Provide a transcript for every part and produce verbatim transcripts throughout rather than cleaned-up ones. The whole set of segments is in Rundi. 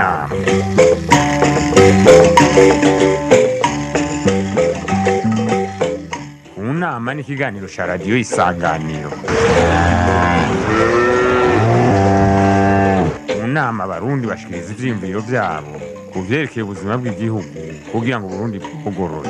nama. Mu nama ni ikiganiro cya radiyo Isanganiro. Mu nama abarundi bashikiriza ivyiyumviro vyabo ku vyerekeye ubuzima bw'igihugu kugira ngo Burundi bugorore.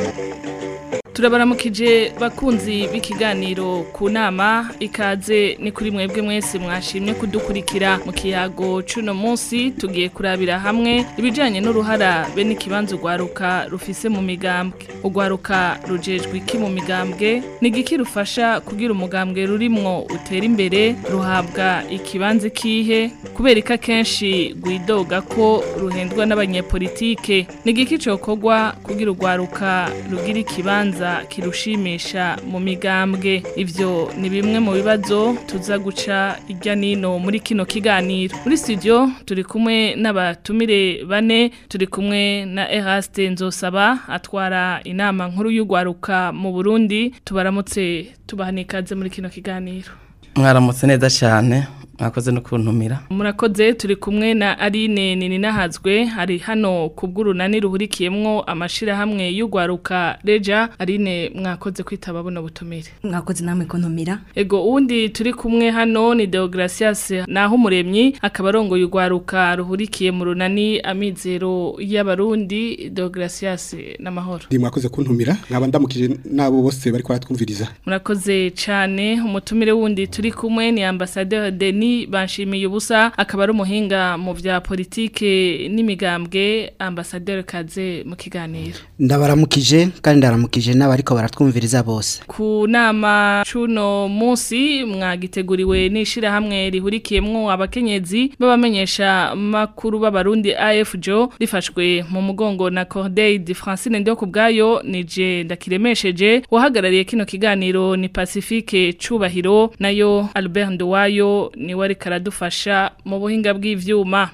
Turabaramukije bakunzi b'ikiganiro ku nama, ikaze ni kuri mwebwe mwese mwashimye kudukurikira mu kiyago cuno munsi. Tugiye kurabira hamwe ibijanye n'uruhara be n'ikibanza ugwaruka rufise mu migambwe. Ugwaruka rujejwe iki mu migambwe, ni igiki rufasha kugira umugambwe rurimwo utera imbere, ruhabwa ikibanza kihe, kubera ko akenshi gwidoga ko ruhendwa n'abanyepolitike. Ni igiki cokorwa kugira ugwaruka rugira ikibanza kirushimisha mu migambwe. Ivyo ni bimwe mu bibazo tuza guca irya nino muri kino kiganiro. Muri studio turi kumwe n'abatumire bane, turi kumwe na Eraste Nzosaba atwara inama nkuru y'ugwaruka mu Burundi. Tubaramutse tubahanikaze muri kino kiganiro. Mwaramutse neza cyane, mwakoze no kuntumira. Murakoze. Turi kumwe na Aline Nininahazwe, ari hano kubw'urunani ruhurikiyemwo amashira hamwe y'ugwaruka Reja. Aline, mwakoze kwitaba buno butumire. Mwakoze namwe kuntumira. Ego, undi turi kumwe hano ni Deogracias Nahumuremyi, akaba arongoye ugwaruka ruhurikiye mu runani Amizero y'Abarundi. Deogracias, n'amahoro. Ndi mwakoze kuntumira, nkaba ndamukije nabo bose bari kwaratwumviriza. Murakoze cyane. Umutumire wundi turi kumwe ni Ambassadeur Denis Banshimiye ubusa, akaba ari umuhinga mu vya politike n'imigambwe. Ambassadeur, kaze mu kiganiro. Ndabaramukije kandi ndaramukije n'abariko baratwumviriza bose. Ku nama cuno munsi mwagiteguriwe n'ishira hamwe rihurikiyemwo abakenyezi babamenyesha makuru b'abarundi A F J O, rifashwe mu mugongo na Cordeille de Francine Ndiyokubwayo. Nije ndakiremesheje, wahagarariye kino kiganiro ni Pacifique Cubahiro, nayo Albert Nduwayo ni wari karadufasha mu buhinga bw'ivyuma.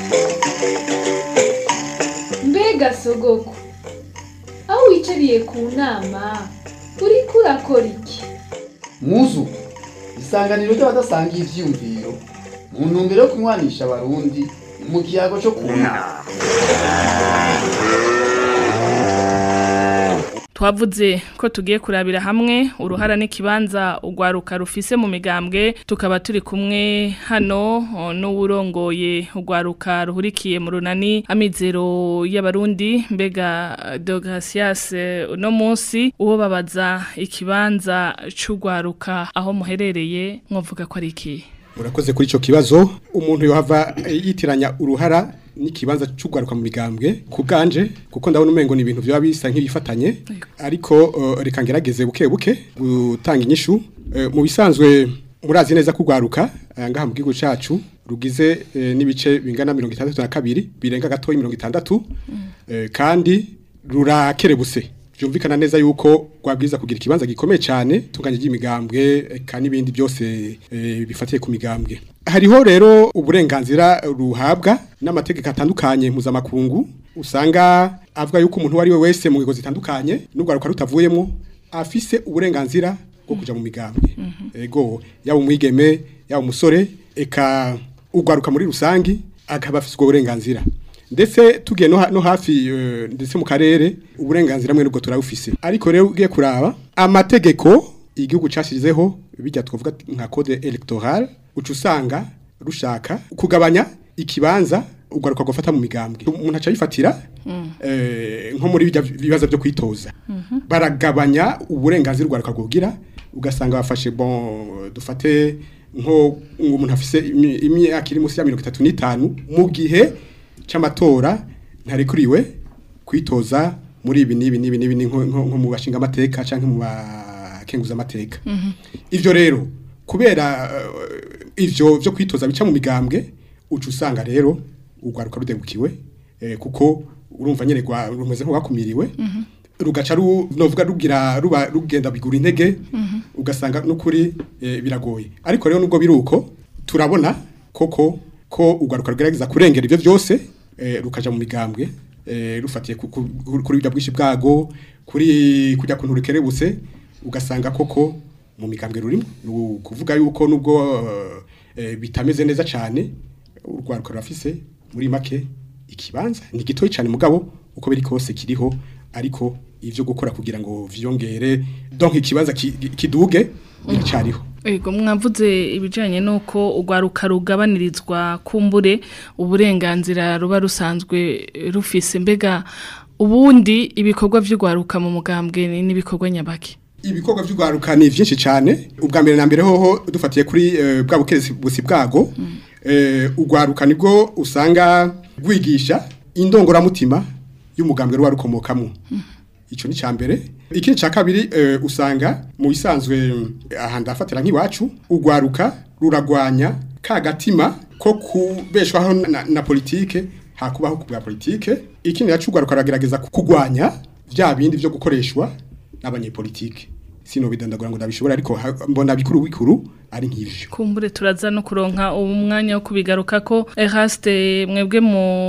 Mbega sogoko, aho wicariye ku nama uri kurakora iki? Muzu, isanganiro ry'abadasangiye ivyumviro mu ntumbero yo kunywanisha abarundi mu kiyago cyo ku nama. Twavuze ko tugiye kurabira hamwe uruhara n'ikibanza ugwaruka rufise mu migambwe. Tukaba turi kumwe hano n'uwurongoye ugwaruka ruhurikiye mu runani Amizero y'Abarundi. Mbega Deogracias, uno munsi uwo babaza ikibanza c'ugwaruka aho muherereye, mwovuga ko ari iki? Murakoze kuri ico kibazo. Umuntu yohava yitiranya uruhara n'ikibanza c'ugwaruka mu migambwe ku bwanje, kuko ndabona umengo ni ibintu byo bisa nk'ibifatanye, ariko uh, reka ngerageze buke buke gutanga inyishu. Uh, mu bisanzwe murazi neza kugwaruka ngaha mu gihugu cacu rugize uh, n'ibice bingana mirongo itandatu na kabiri birenga gato mirongo itandatu, mm. uh, kandi rurakerebuse. Byumvikana neza yuko gwabwiza kugira ikibanza gikomeye cyane tunganye y'imigambwe kandi ibindi byose e, bifatiye ku migambwe. Hariho rero uburenganzira ruhabwa n'amategeko atandukanye mpuzamakungu, usanga avuga yuko umuntu wari we wese mu gigo zitandukanye n'ugwaruka rutavuyemo afise uburenganzira bwo kuja mu migambwe. Mm -hmm. Ego, yaba umwigeme yaba umusore, eka ugwaruka muri rusangi akaba afise ubwo burenganzira. Ndetse tugiye no, no hafi uh, ndetse mu karere uburenganzira mwe nubwo turabufise. Ariko rero ugiye kuraba amategeko igihugu cyashyizeho bijya twavuga nka code electoral, uca usanga rushaka kugabanya ikibanza ugaruka gufata mu migambwe. Umuntu aca yifatira mm. eh, nko muri bijya bibaza byo kwitoza. Mm -hmm. Baragabanya uburenganzira ugaruka kugira, ugasanga bafashe bon dufate nko umuntu afise imyaka iri musi ya mirongo itatu n'itanu mu gihe c'amatora ntarekuriwe kwitoza muri ibi nibi nibi nibi nko mu bashinga amateka canke mu bakenguza amateka. Mm -hmm. Ivyo rero kubera uh, ivyo byo kwitoza bica mu migambwe, uca usanga rero ugwaruka rudengukiwe, eh, kuko urumva nyene gwa rumeze nko bakumiriwe. Mm -hmm. Rugaca ru novuga rugira ruba rugenda bigura intege. Mm -hmm. Ugasanga n'ukuri eh, biragoye. Ariko rero nubwo biruko turabona koko ko ugwaruka rugerageza kurengera ivyo byose, eh, rukaja mu migambwe, eh, rufatiye kuri bijya bwishi bwago, kuri kujya kuntu rukerebutse, ugasanga koko mu migambwe rurimo kuvuga yuko nubwo uh, bitameze neza cyane urwaruka rafise muri make ikibanza ni gitoyi cyane mugabo uko biri kose kiriho ariko ivyo gukora kugira ngo vyongere donc ikibanza kiduge bicariho. Ego mwavuze ibijanye nuko ugwaruka rugabanirizwa kumbure uburenganzira ruba rusanzwe rufise mbega ubundi ibikorwa vy'ugwaruka mu mugambwe n'ibikorwa nyabaki. Ibikorwa vy'ugwaruka ni vyinshi cyane ubwa mbere na mbere hoho dufatiye kuri uh, bwa bukeresi busi bwago mm. uh, ugwaruka nibwo usanga gwigisha indongora mutima y'umugambwe ruba rukomokamo mm. Ico ni cyambere ikindi ca kabiri uh, usanga mu isanzwe aha ndafatira nk'iwacu ugwaruka ruragwanya ka gatima ko kubeshwaho na, na politike hakubaho kubwa politike ikindi yacu ugwaruka ragerageza kugwanya vya bindi vyo gukoreshwa n'abanyepolitike sino bidandagura ngo ndabishobora ariko mbona bikuru bikuru ari nk'ivyo kumbure turaza no kuronka umwanya wo kubigaruka ko Eraste mwebwe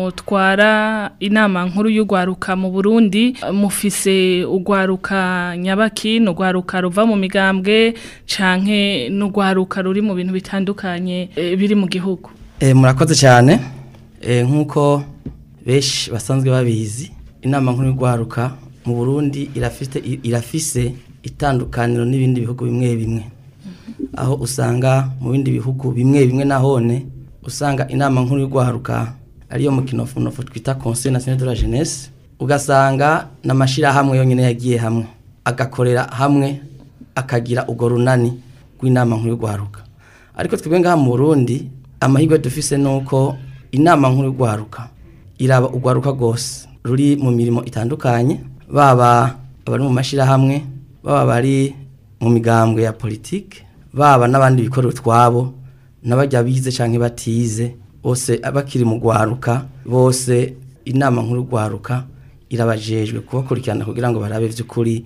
mutwara inama nkuru y'ugwaruka mu Burundi mufise ugwaruka nyabaki no gwaruka ruva mu migambwe canke no gwaruka ruri mu bintu bitandukanye e, biri mu gihugu. Eh murakoze cyane eh nkuko beshi basanzwe babizi inama nkuru y'ugwaruka mu Burundi irafite irafise itandukaniro n'ibindi bihugu bimwe bimwe aho usanga mu bindi bihugu bimwe bimwe nahone usanga inama nkuru y'ugwaruka ariyo mu kinofunofu twita Conseil National de la Jeunesse ugasanga namashira hamwe yonyene yagiye hamwe agakorera hamwe akagira ugo runani rw'inama nkuru y'ugwaruka ariko twebwe ngaha mu Burundi amahirwe dufise nuko inama nkuru y'ugwaruka iraba ugwaruka gose ruri mu mirimo itandukanye baba abari mu mashira hamwe baba bari mu migambwe ya politike baba nabandi bikorera twabo nabajya bize canke batize bose abakiri mu gwaruka bose inama nkuru gwaruka irabajejwe kubakurikirana kugira ngo barabe vy'ukuri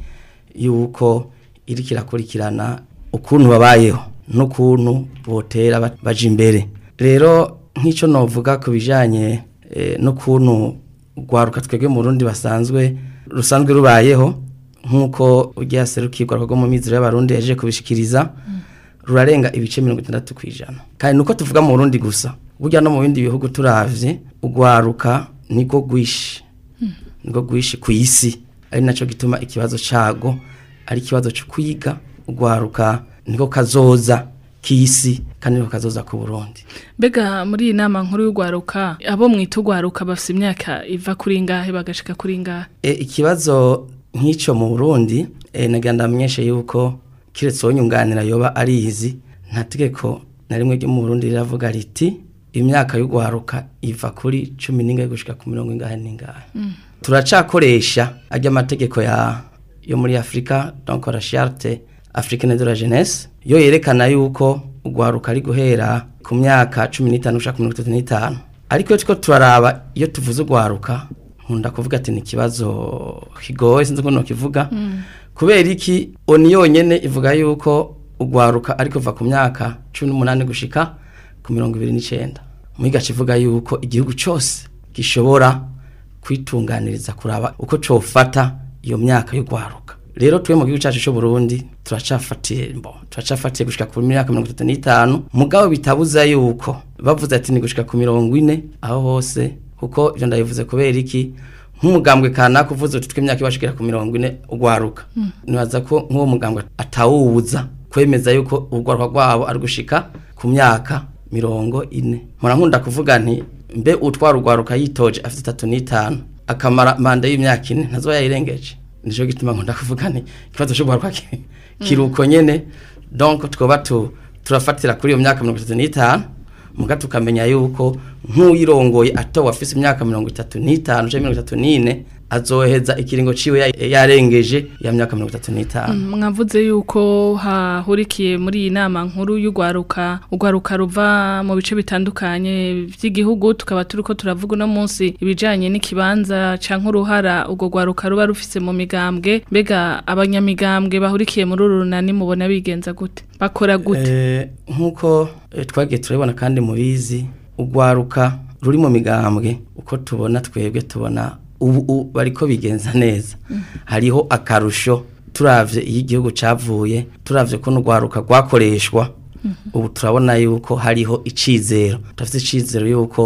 yuko iri kirakurikirana ukuntu babayeho no kuntu botera baje imbere rero nk'ico novuga ku bijanye eh, no kuntu gwaruka twege mu Burundi basanzwe rusanzwe rubayeho nkuko ugiye serukirwa rwo mu mizero y'abarundi yaje kubishikiriza mm. rurarenga ibice mirongo itandatu kwijana kandi nuko tuvuga mu Burundi gusa burya no mu bindi bihugu turavye ugwaruka niko gwishi mm. niko gwishi ku isi ari naco gituma ikibazo cago ari kibazo cyo kwiga ugwaruka niko kazoza kisi kandi niko kazoza ku Burundi. Mbega muri inama nkuru y'ugwaruka abo mwitugwaruka bafite imyaka iva kuri ngahe bagashika kuri ngahe? E, ikibazo nk'ico mu Burundi e, naganda amenyeshe yuko kiretse wonyunganira yoba ari izi nta tegeko na rimwe ryo mu Burundi riravuga riti imyaka y'ugwaruka iva kuri cumi n'ingahe gushika ku mirongo ingahe n'ingahe. Mm. Turacakoresha ajya amategeko ya yo muri Afrika donc la charte africaine de la jeunesse yo yerekana yuko ugwaruka ari guhera ku myaka cumi n'itanu gushika ku mirongo itatu n'itanu ariko tiko turaraba iyo tuvuze ugwaruka nkunda kuvuga ati ni kibazo kigoye sinzi ko no kivuga mm. kubera iki oni yonyene ivuga yuko ugwaruka ariko va ku myaka cumi n'umunani gushika ku mirongo ibiri n'icenda muhiga kivuga yuko igihugu cyose gishobora kwitunganiriza kuraba uko cofata iyo myaka y'ugwaruka rero twe mu gihugu cyacu cyo Burundi turacafatiye mbo turacafatiye gushika ku myaka mirongo itatu n'itanu mugabo bitabuza yuko bavuze ati ni gushika ku mirongo ine aho hose kuko ivyo ndayivuze kubera iki nk'umugambwe kana kuvuze uti tw'imyaka ibashikira ku mirongo ine ugwaruka mm. nibaza ko nk'uwo mugambwe atawubuza kwemeza yuko ugwaruka gwabo ari gushika ku myaka mirongo ine mura nkunda kuvuga nti mbe utwara ugwaruka yitoje afite itatu n'itanu akamara manda y'imyaka ine ntazo yayirengeje nijo gituma nkunda kuvuga nti kibazo cyo gwaruka kiruko nyene donc twoba tu turafatira kuri iyo myaka mirongo itatu n'itanu muga tukamenya yuko nk'uyirongoye atawe afise imyaka mirongo itatu n'itanu cyangwa mirongo itatu n'ine azoheza ikiringo ciwe yarengeje ya myaka mirongo itatu n'itanu. Mm, mwavuze yuko hahurikiye muri iyi nama nkuru y'ugwaruka ugwaruka ruva mu bice bitandukanye by'igihugu tukaba turiko turavuga no munsi ibijanye n'ikibanza canke uruhara ugo gwaruka ruba rufise mu migambwe mbega abanyamigambwe bahurikiye muri uru runani mubona bigenza gute bakora gute? Eh nkuko eh, twagiye turabona kandi mubizi ugwaruka ruri mu migambwe uko tubona twebwe tubona ubu bariko bigenza neza mm. hariho akarusho turavye iyo igihugu cavuye turavye ko n'ugwaruka gwakoreshwa mm -hmm. ubu turabona yuko hariho icizero tafite icizero yuko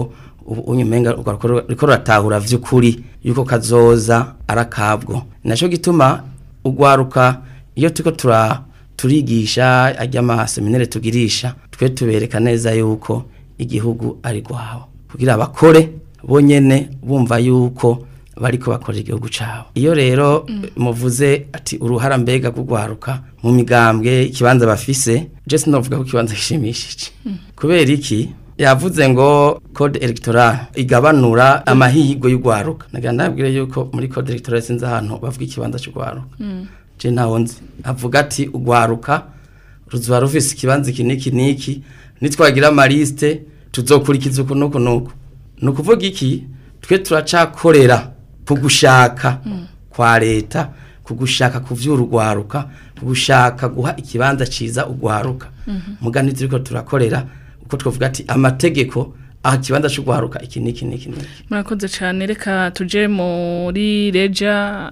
ubu unyumenga riko ratahura vy'ukuri yuko kazoza arakabwo naco gituma ugwaruka iyo tuko tura turigisha ajya amaseminere tugirisha twe tubereka neza yuko igihugu ari gwaho kugira abakore bonyene bumva yuko bariko bakorera igihugu cabo iyo rero mm. muvuze ati uruhara mbega gugwaruka mu migambwe ikibanza bafise je sinovuga ko kibanza gishimishije mm. kubera iki yavuze ngo code electoral igabanura amahirwe y'ugwaruka naganda nabwire yuko muri code electoral sinza ahantu bavuga ikibanza cy'ugwaruka mm. je naho nzi avuga ati ugwaruka ruzuba rufise ikibanza kiniki niki nitwagira amaliste tuzokurikiza uko nuko nuko nukuvuga iki twe turacakorera kugushaka mm. kwa leta kugushaka kuvyura ugwaruka kugushaka guha ikibanza ciza ugwaruka mm -hmm. mugani turiko turakorera uko twovuga ati amategeko aha kibanza cy'ugwaruka iki niki niki niki murakoze cyane reka tuje muri reja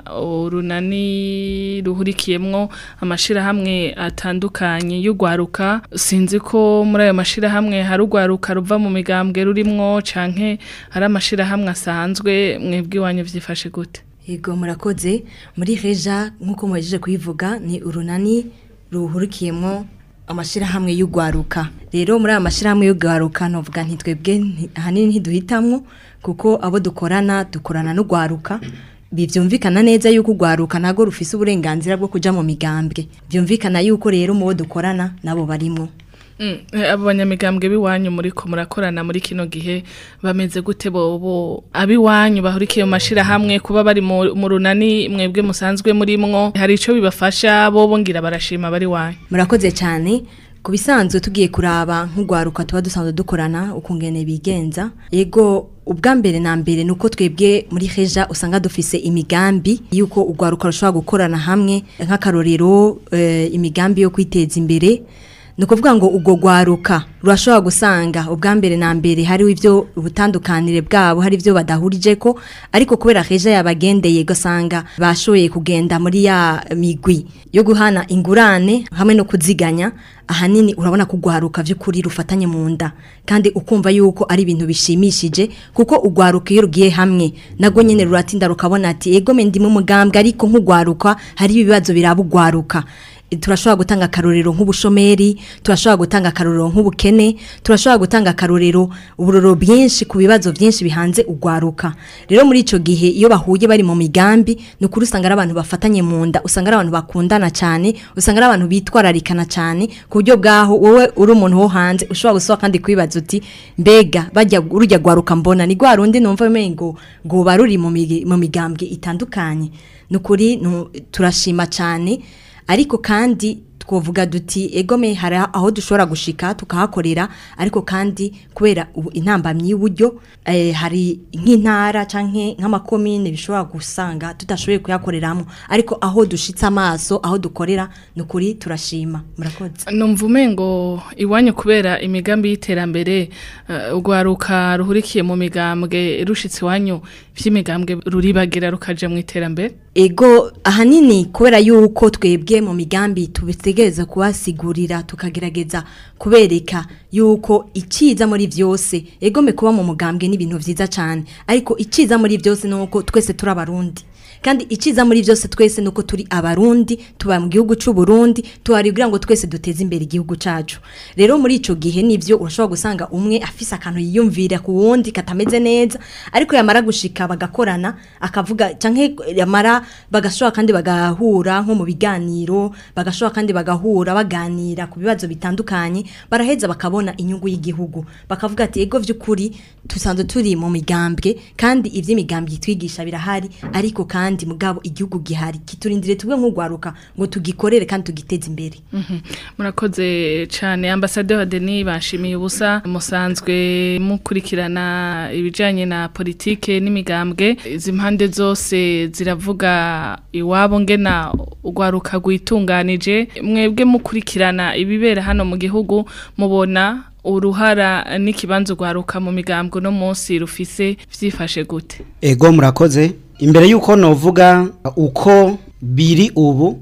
urunani ruhurikiyemwo amashira hamwe atandukanye y'ugwaruka sinzi ko muri ayo mashira hamwe hari ugwaruka ruva mu migambwe rurimwo canke hari amashira hamwe asanzwe mwebwe wanyu vyifashe gute yego murakoze muri reja nkuko mwajeje kuyivuga ni urunani ruhurikiyemwo amashira hamwe y'ugwaruka rero muri amashira hamwe y'ugwaruka novuga ntitwebwe hanini ntiduhitamwo kuko abo dukorana dukorana n'ugwaruka bivyumvikana neza yuko ugwaruka nago rufise uburenganzira bwo kuja mu migambwe byumvikana yuko rero mu bo dukorana nabo barimo Mm, abo banyamigambwe biwanyu muri ko murakorana muri kino gihe bameze gute bobo abiwanyu bahurikiye mu mashira hamwe kuba bari mu runani mwebwe musanzwe murimwo hari ico bibafasha bobo ngira barashima bari wanyu murakoze cyane kubisanzwe tugiye kuraba nk'ugwaruka tuba dusanzwe dukorana ukungene bigenza yego ubwa mbere na mbere nuko twebwe muri reja usanga dufise imigambi yuko ugwaruka rushobora gukorana hamwe nk'akarorero e, imigambi yo kwiteza imbere nukuvuga ngo ugo gwaruka rurashobora gusanga ubwa mbere na mbere hari ivyo ubutandukanire bwabo hari ivyo badahurije ko ariko kubera reja yabagendeye gasanga bashoye kugenda muri ya migwi yo guhana ingurane hamwe no kuziganya ahanini urabona kugwaruka vy'ukuri rufatanye mu nda kandi ukumva yuko ari ibintu bishimishije kuko ugwaruka iyo rugiye hamwe nago nyene ruratinda rukabona ati ego me ndi mu mugambwe ariko nk'ugwaruka hari ibibazo birabugwaruka turashobora gutanga karorero nk'ubushomeri turashobora gutanga karorero nk'ubukene turashobora gutanga karorero uburoro bwinshi ku bibazo byinshi bihanze ugwaruka rero muri ico gihe iyo bahuye bari mu migambi no kuri usanga ari abantu bafatanye mu nda usanga ari abantu bakundana cyane usanga ari abantu bitwararikana cyane ku buryo bwaho wowe uri umuntu wo hanze ushobora gusohoka kandi kwibaza uti mbega bajya urujya gwaruka mbona ni gwarundi numva mengo ngo baruri mu migambwe itandukanye nukuri turashima cyane ariko kandi twovuga duti egome hari aho dushobora gushika tukahakorera ariko kandi kubera intambamyi y'uburyo eh, hari nk'intara canke nk'amakomine bishobora gusanga tutashoboye kuyakoreramo ariko aho dushitsa amaso aho dukorera nukuri turashima murakoze numva umengo iwanyu kubera imigambi y'iterambere uh, ugwaruka ruhurikiye mu migambwe rushitse iwanyu vy'imigambwe ruribagira rukaje mu iterambere ego ahanini kubera yuko twebwe mu migambi tubitegeza kubasigurira tukagerageza kubereka yuko iciza muri vyose ego me kuba mu mugambwe n'ibintu vyiza cyane ariko iciza muri vyose nuko twese turabarundi kandi iciza muri vyose twese nuko turi abarundi tuba mu gihugu c'u Burundi tuharibwira ngo twese duteze imbere igihugu cacu rero muri ico gihe nivyo urashobora gusanga umwe afise akantu yiyumvira ku wundi katameze neza ariko yamara gushika bagakorana akavuga canke yamara bagashobora kandi bagahura nko mu biganiro bagashobora kandi bagahura baganira ku bibazo bitandukanye baraheza bakabona inyungu y'igihugu bakavuga ati ego vy'ukuri tusanzwe turi mu migambwe kandi ivy'imigambwe twigisha birahari ariko kandi mugabo igihugu gihari kiturindire tubwe nk'ugwaruka ngo tugikorere kandi tugiteze imbere mhm murakoze cyane ambassadeur Denis bashimiye ubusa musanzwe mukurikirana ibijanye na politike n'imigambwe izimpande zose ziravuga iwabo ngena ugwaruka gwitunganije mwebwe mukurikirana ibibera hano mu gihugu mubona uruhara n'ikibanzo gwaruka mu migambwe no munsi rufise vyifashe gute ego murakoze imbere yuko novuga uko biri ubu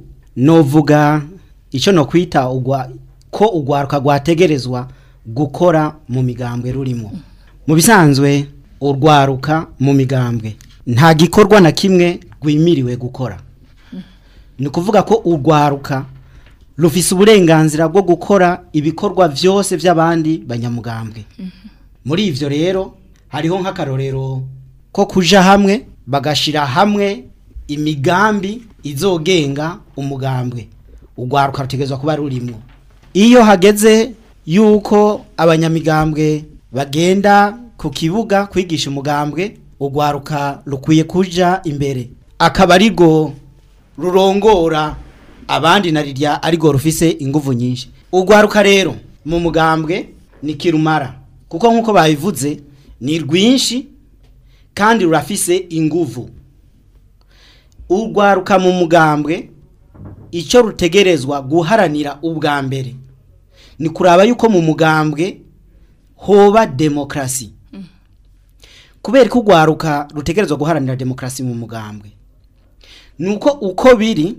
novuga ico no kwita ugwa ko ugwaruka gwategerezwa gukora mu migambwe rurimo mu bisanzwe urwaruka mu migambwe nta gikorwa na kimwe rwimiriwe gukora ni kuvuga ko urwaruka rufise uburenganzira bwo gukora ibikorwa byose by'abandi banyamugambwe muri ivyo rero hariho nk'akarorero ko kuja hamwe bagashira hamwe imigambi izogenga umugambwe urwaruka rutegezwa kuba rurimwo iyo hageze yuko abanyamigambwe bagenda ku kibuga kwigisha umugambwe urwaruka rukwiye kuja imbere akaba arigo rurongora abandi narirya arigo rufise inguvu nyinshi urwaruka rero mu mugambwe ni kirumara kuko nkuko babivuze ni rwinshi kandi rurafise inguvu urwaruka mu mugambwe icyo rutegerezwa guharanira ubwa mbere ni kuraba yuko mu mugambwe hoba demokrasi kubera ko urwaruka rutegerezwa guharanira demokrasi mu mugambwe nuko uko biri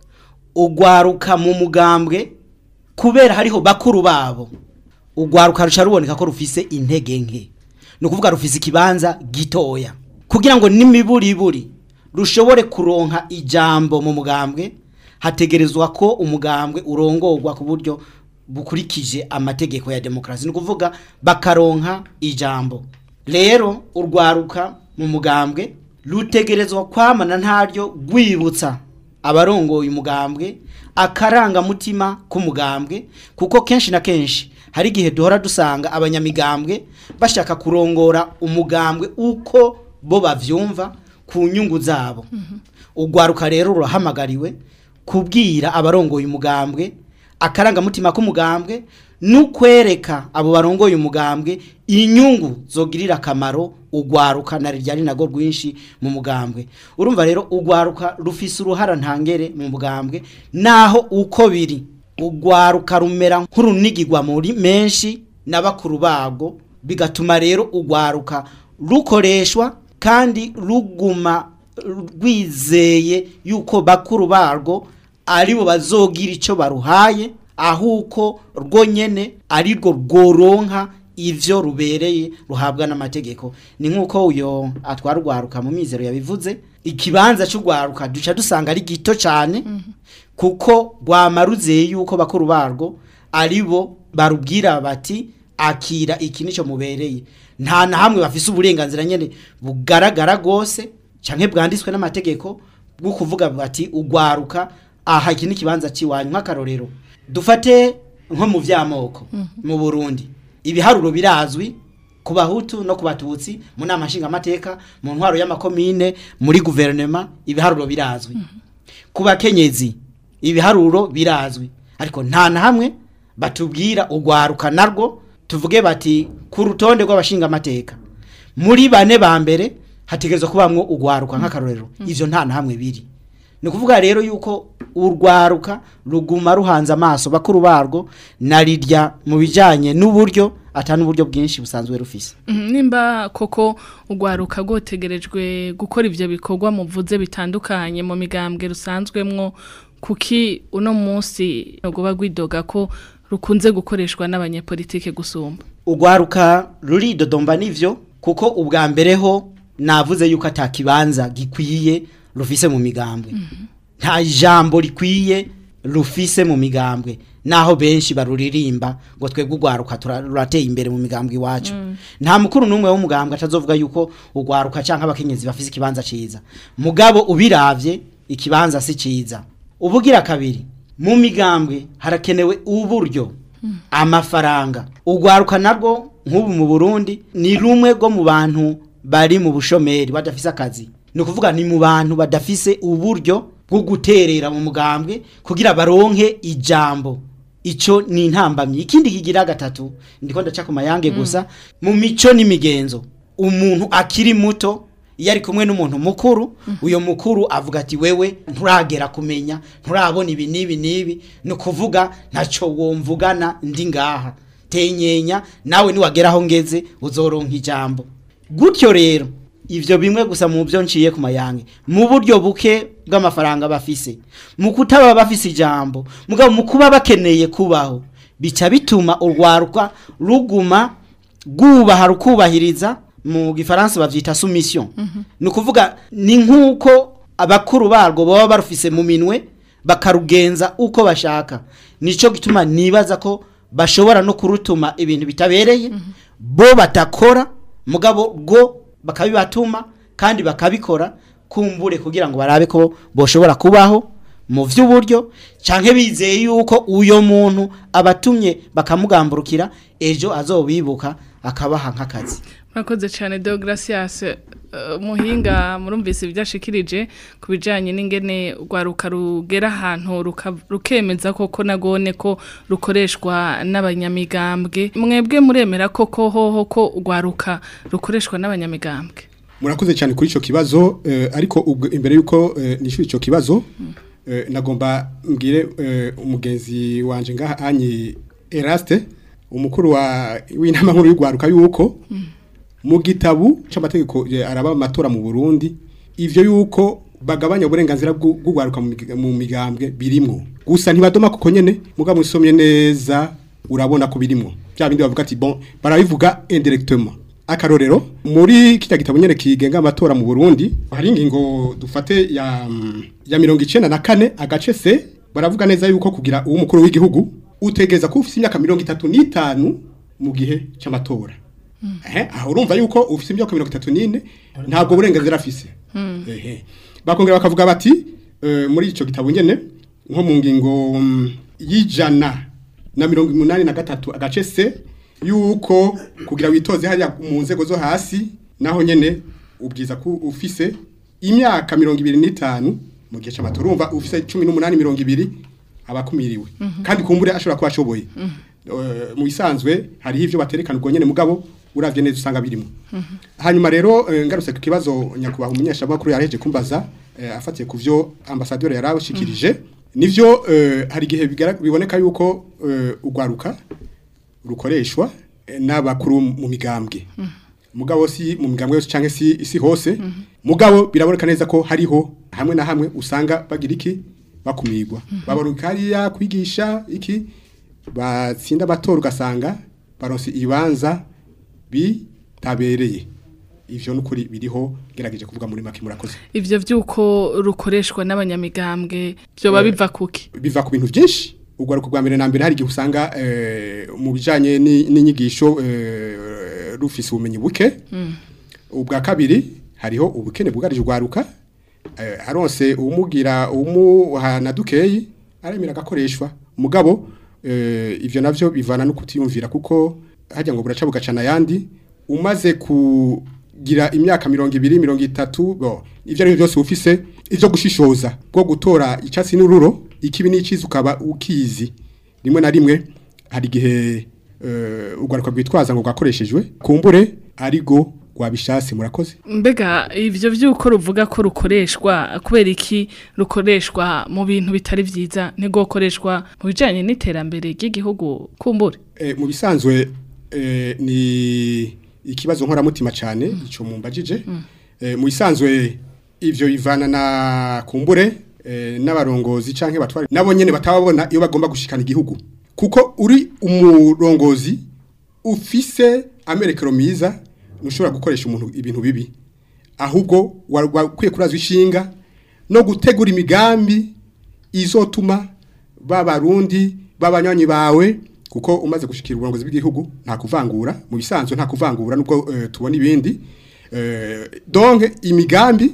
urwaruka mu mugambwe kubera hariho bakuru babo urwaruka ruca ruboneka ko rufise intege nke ni ukuvuga rufise ikibanza gitoya kugira ngo n'imiburiburi rushobore kuronka ijambo mu mugambwe hategerezwa ko umugambwe urongorwa ku buryo bukurikije amategeko ya demokrasi ni ukuvuga bakaronka ijambo rero urwaruka mu mugambwe rutegerezwa kwamana ntaryo rwibutsa abarongoye umugambwe akaranga mutima k'umugambwe kuko kenshi na kenshi hari igihe duhora dusanga abanyamigambwe bashaka kurongora umugambwe uko bo bavyumva ku nyungu zabo urwaruka rero rurahamagariwe kubwira abarongoye umugambwe akaranga mutima k'umugambwe n'ukwereka abo barongoye umugambwe inyungu zogirira akamaro urwaruka narijyari nago rwinshi mu mugambwe urumva rero urwaruka rufise uruhara ntangere mu mugambwe naho uko biri urwaruka rumera nk'urunigirwa muri menshi n'abakuru bago bigatuma rero urwaruka rukoreshwa kandi ruguma rwizeye yuko bakuru barwo aribo bazogira icyo baruhaye ahuko rwo nyene arirwo rworonka ivyo rubereye ruhabwa n'amategeko ni nkuko uyo atwara urwaruka mu mizero yabivuze ikibanza cy'urwaruka duca dusanga ari gito cyane mm -hmm. kuko rwamaruzeye yuko bakuru barwo aribo barubwira bati akira iki nico mubereye nta na hamwe bafise uburenganzira nyene bugaragara gose canke bwanditswe n'amategeko bwo kuvuga bati urwaruka aha iki ni kibanza ciwanyu nk'akarorero dufate nko mu vyamoko mm -hmm. mu Burundi ibiharuro birazwi ku bahutu no ku batutsi mu nama nshinga amateka mu ntwaro y'amakomine muri guverinoma ibiharuro birazwi mm -hmm. ku bakenyezi ibiharuro birazwi ariko nta na hamwe batubwira urwaruka narwo tuvuge bati ku rutonde rw'abashinga amateka muri bane ba mbere hategerezwa kubamwo urwaruka nk'akarorero mm -hmm. ivyo nta na hamwe biri ni kuvuga rero yuko urwaruka ruguma ruhanze amaso bakuru barwo narirya mu bijanye n'uburyo atanu uburyo bwinshi busanzwe rufise mm, nimba koko urwaruka gotegerejwe gukora ivyo bikorwa muvuze bitandukanye mu migambwe rusanzwemwo kuki uno munsi nogoba gwidoga ko rukunze gukoreshwa n'abanyepolitike gusumba urwaruka ruridodomba nivyo kuko ubwa mbere ho navuze yuko atakibanza gikwiye rufise mu migambwe mm -hmm. nta jambo rikwiye rufise mu migambwe naho benshi baruririmba ngo twebwe urwaruka turateye imbere mu migambwe iwacu mm. nta mukuru numwe wo mugambwe atazovuga yuko urwaruka canka abakenyezi bafise ikibanza ciza mugabo ubiravye ikibanza si ciza ubugira kabiri mu migambwe harakenewe uburyo mm. amafaranga urwaruka narwo nk'ubu mu Burundi ni rumwe go mu bantu bari mu bushomeri badafise akazi ni kuvuga ni mu bantu badafise uburyo bwo guterera mu mugambwe kugira baronke ijambo ico ni intambamye ikindi kigira gatatu ndiko ndaca ku mayange gusa mm. mu mico n'imigenzo umuntu akiri muto yari kumwe n'umuntu mukuru mm. uyo mukuru avuga ati wewe nturagera kumenya nturabona ibi nibi nibi no kuvuga ntaco womvugana ndi ngaha tenyenya nawe ni wageraho ngeze uzoronka ijambo gutyo rero ivyo bimwe gusa mu byo nciye ku mayange mu buryo buke bw'amafaranga bafise mu kutaba bafise ijambo mugabo mu kuba bakeneye kubaho bica bituma urwaruka ruguma gubaha rukubahiriza mu gifaransa bavyita soumission ni ukuvuga ni nk'uko abakuru barwo baba barufise mu minwe bakarugenza uko bashaka nico gituma nibaza ko bashobora no kurutuma ibintu bitabereye bo batakora mugabo go bakabibatuma kandi bakabikora kumbure kugira ngo barabe ko boshobora kubaho mu vy'uburyo canke bizeye yuko uyo muntu abatumye bakamugamburukira ejo azobibuka akabaha nk'akazi. Murakoze cyane Deogracias uh, muhinga murumvise ibyashikirije kubijanye n'ingene rwaruka rugera ahantu rukemeza koko nagone ko rukoreshwa n'abanyamigambwe mwebwe muremera koko hoho ko rwaruka rukoreshwa n'abanyamigambwe. Murakoze cyane kuri ico kibazo uh, ariko imbere yuko uh, nishyura ico kibazo mm. uh, nagomba mbwire uh, umugenzi wanje ngaha anyi Eraste umukuru wa w'inama nkuru y'urwaruka yuko mm. mu gitabu c'amategeko araba amatora mu Burundi ivyo yuko bagabanya uburenganzira bw'urwaruka mu migambwe birimwo gusa ntibadoma kuko nyene muga musomye neza urabona ko birimwo bya bindi bavuga ati bon barabivuga indirectement akarorero muri kijya gitabo nyene kigenga amatora mu Burundi hari ingingo dufate ya ya mirongo icenda na kane agace C baravuga neza yuko kugira uwo mukuru w'igihugu utegeza ko ufite imyaka mirongo itatu n'itanu mu gihe cy'amatora. Eh aho urumva yuko ufite imyaka mirongo itatu n'ine ntabwo burenganzira afise. Eh bakongera bakavuga bati muri ico gitabo nyene nko mu ngingo y'ijana na mirongo umunani na gatatu agace C yuko kugira witoze hariya mu nzego zo hasi naho nyene ubwiza ko ufise imyaka mirongo ibiri n'itanu mu gihe cy'amatora urumva ufise cumi n'umunani mirongo ibiri abakumiriwe mm -hmm. kandi kumbure ashobora kuba ashoboye mm -hmm. uh, mu isanzwe hari ivyo baterekana ubwo nyene mugabo uravye neza usanga birimo mm -hmm. hanyuma rero uh, ngarutse ku kibazo nyakubaha umunyeshamakuru yareje kumbaza uh, afatiye ku vyo ambassadeur yarabashikirije mm -hmm. nivyo uh, hari gihe biboneka yuko uh, ugwaruka rukoreshwa uh, n'abakuru mu migambwe mm -hmm. mugabo si mu migambwe yose canke si isi hose mm -hmm. mugabo biraboneka neza ko hariho hamwe na hamwe usanga bagira iki bakumigwa mm -hmm. babarukariya kwigisha iki batsinda batora ugasanga baronse ibanza bitabereye ivyo nukuri biriho gerageje kuvuga muri make murakoze ivyo vyuko rukoreshwa n'abanyamigambwe byo babiva kuki biva ku bintu byinshi ugwaruka rwa mbere na mbere hari gihe usanga eh, mu bijanye n'inyigisho eh, rufise ubumenyi buke mm. ubwa kabiri hariho ubukene bwugarije ugwaruka eh, aronse umugira umuhana dukeyi aremera gakoreshwa mugabo eh, ivyo navyo bivana no kutiyumvira kuko hajya ngo buraca bugacana yandi umaze kugira imyaka mirongo ibiri mirongo itatu bo ivyo ari byose ufise ivyo gushishoza bwo gutora icatsi n'ururo ikibi n'iciza ukaba ukizi rimwe na rimwe hari gihe uh, ugwaruka rwitwaza ngo gakoreshejwe kumbure arigo wabishase murakoze mbega ivyo vyuko ruvuga ko rukoreshwa kubera iki rukoreshwa mu bintu bitari vyiza nego koreshwa mu bijanye n'iterambere ry'igihugu kumbure e, mu bisanzwe e, ni ikibazo nkora mutima cyane mm. ico mumbajije mm. e, mu bisanzwe ivyo bivana na kumbure e, n'abarongozi canke batwari nabo nyene batababona iyo bagomba gushikana igihugu kuko uri umurongozi ufise amerekero miza nushobora gukoresha umuntu ibintu bibi ahubwo wakwiye kurazwa ishinga no gutegura imigambi izotuma babarundi babanywanyi bawe kuko umaze gushikira uburongozi bw'igihugu nta kuvangura mu bisanzwe nta kuvangura nubwo uh, tubona ibindi uh, donc imigambi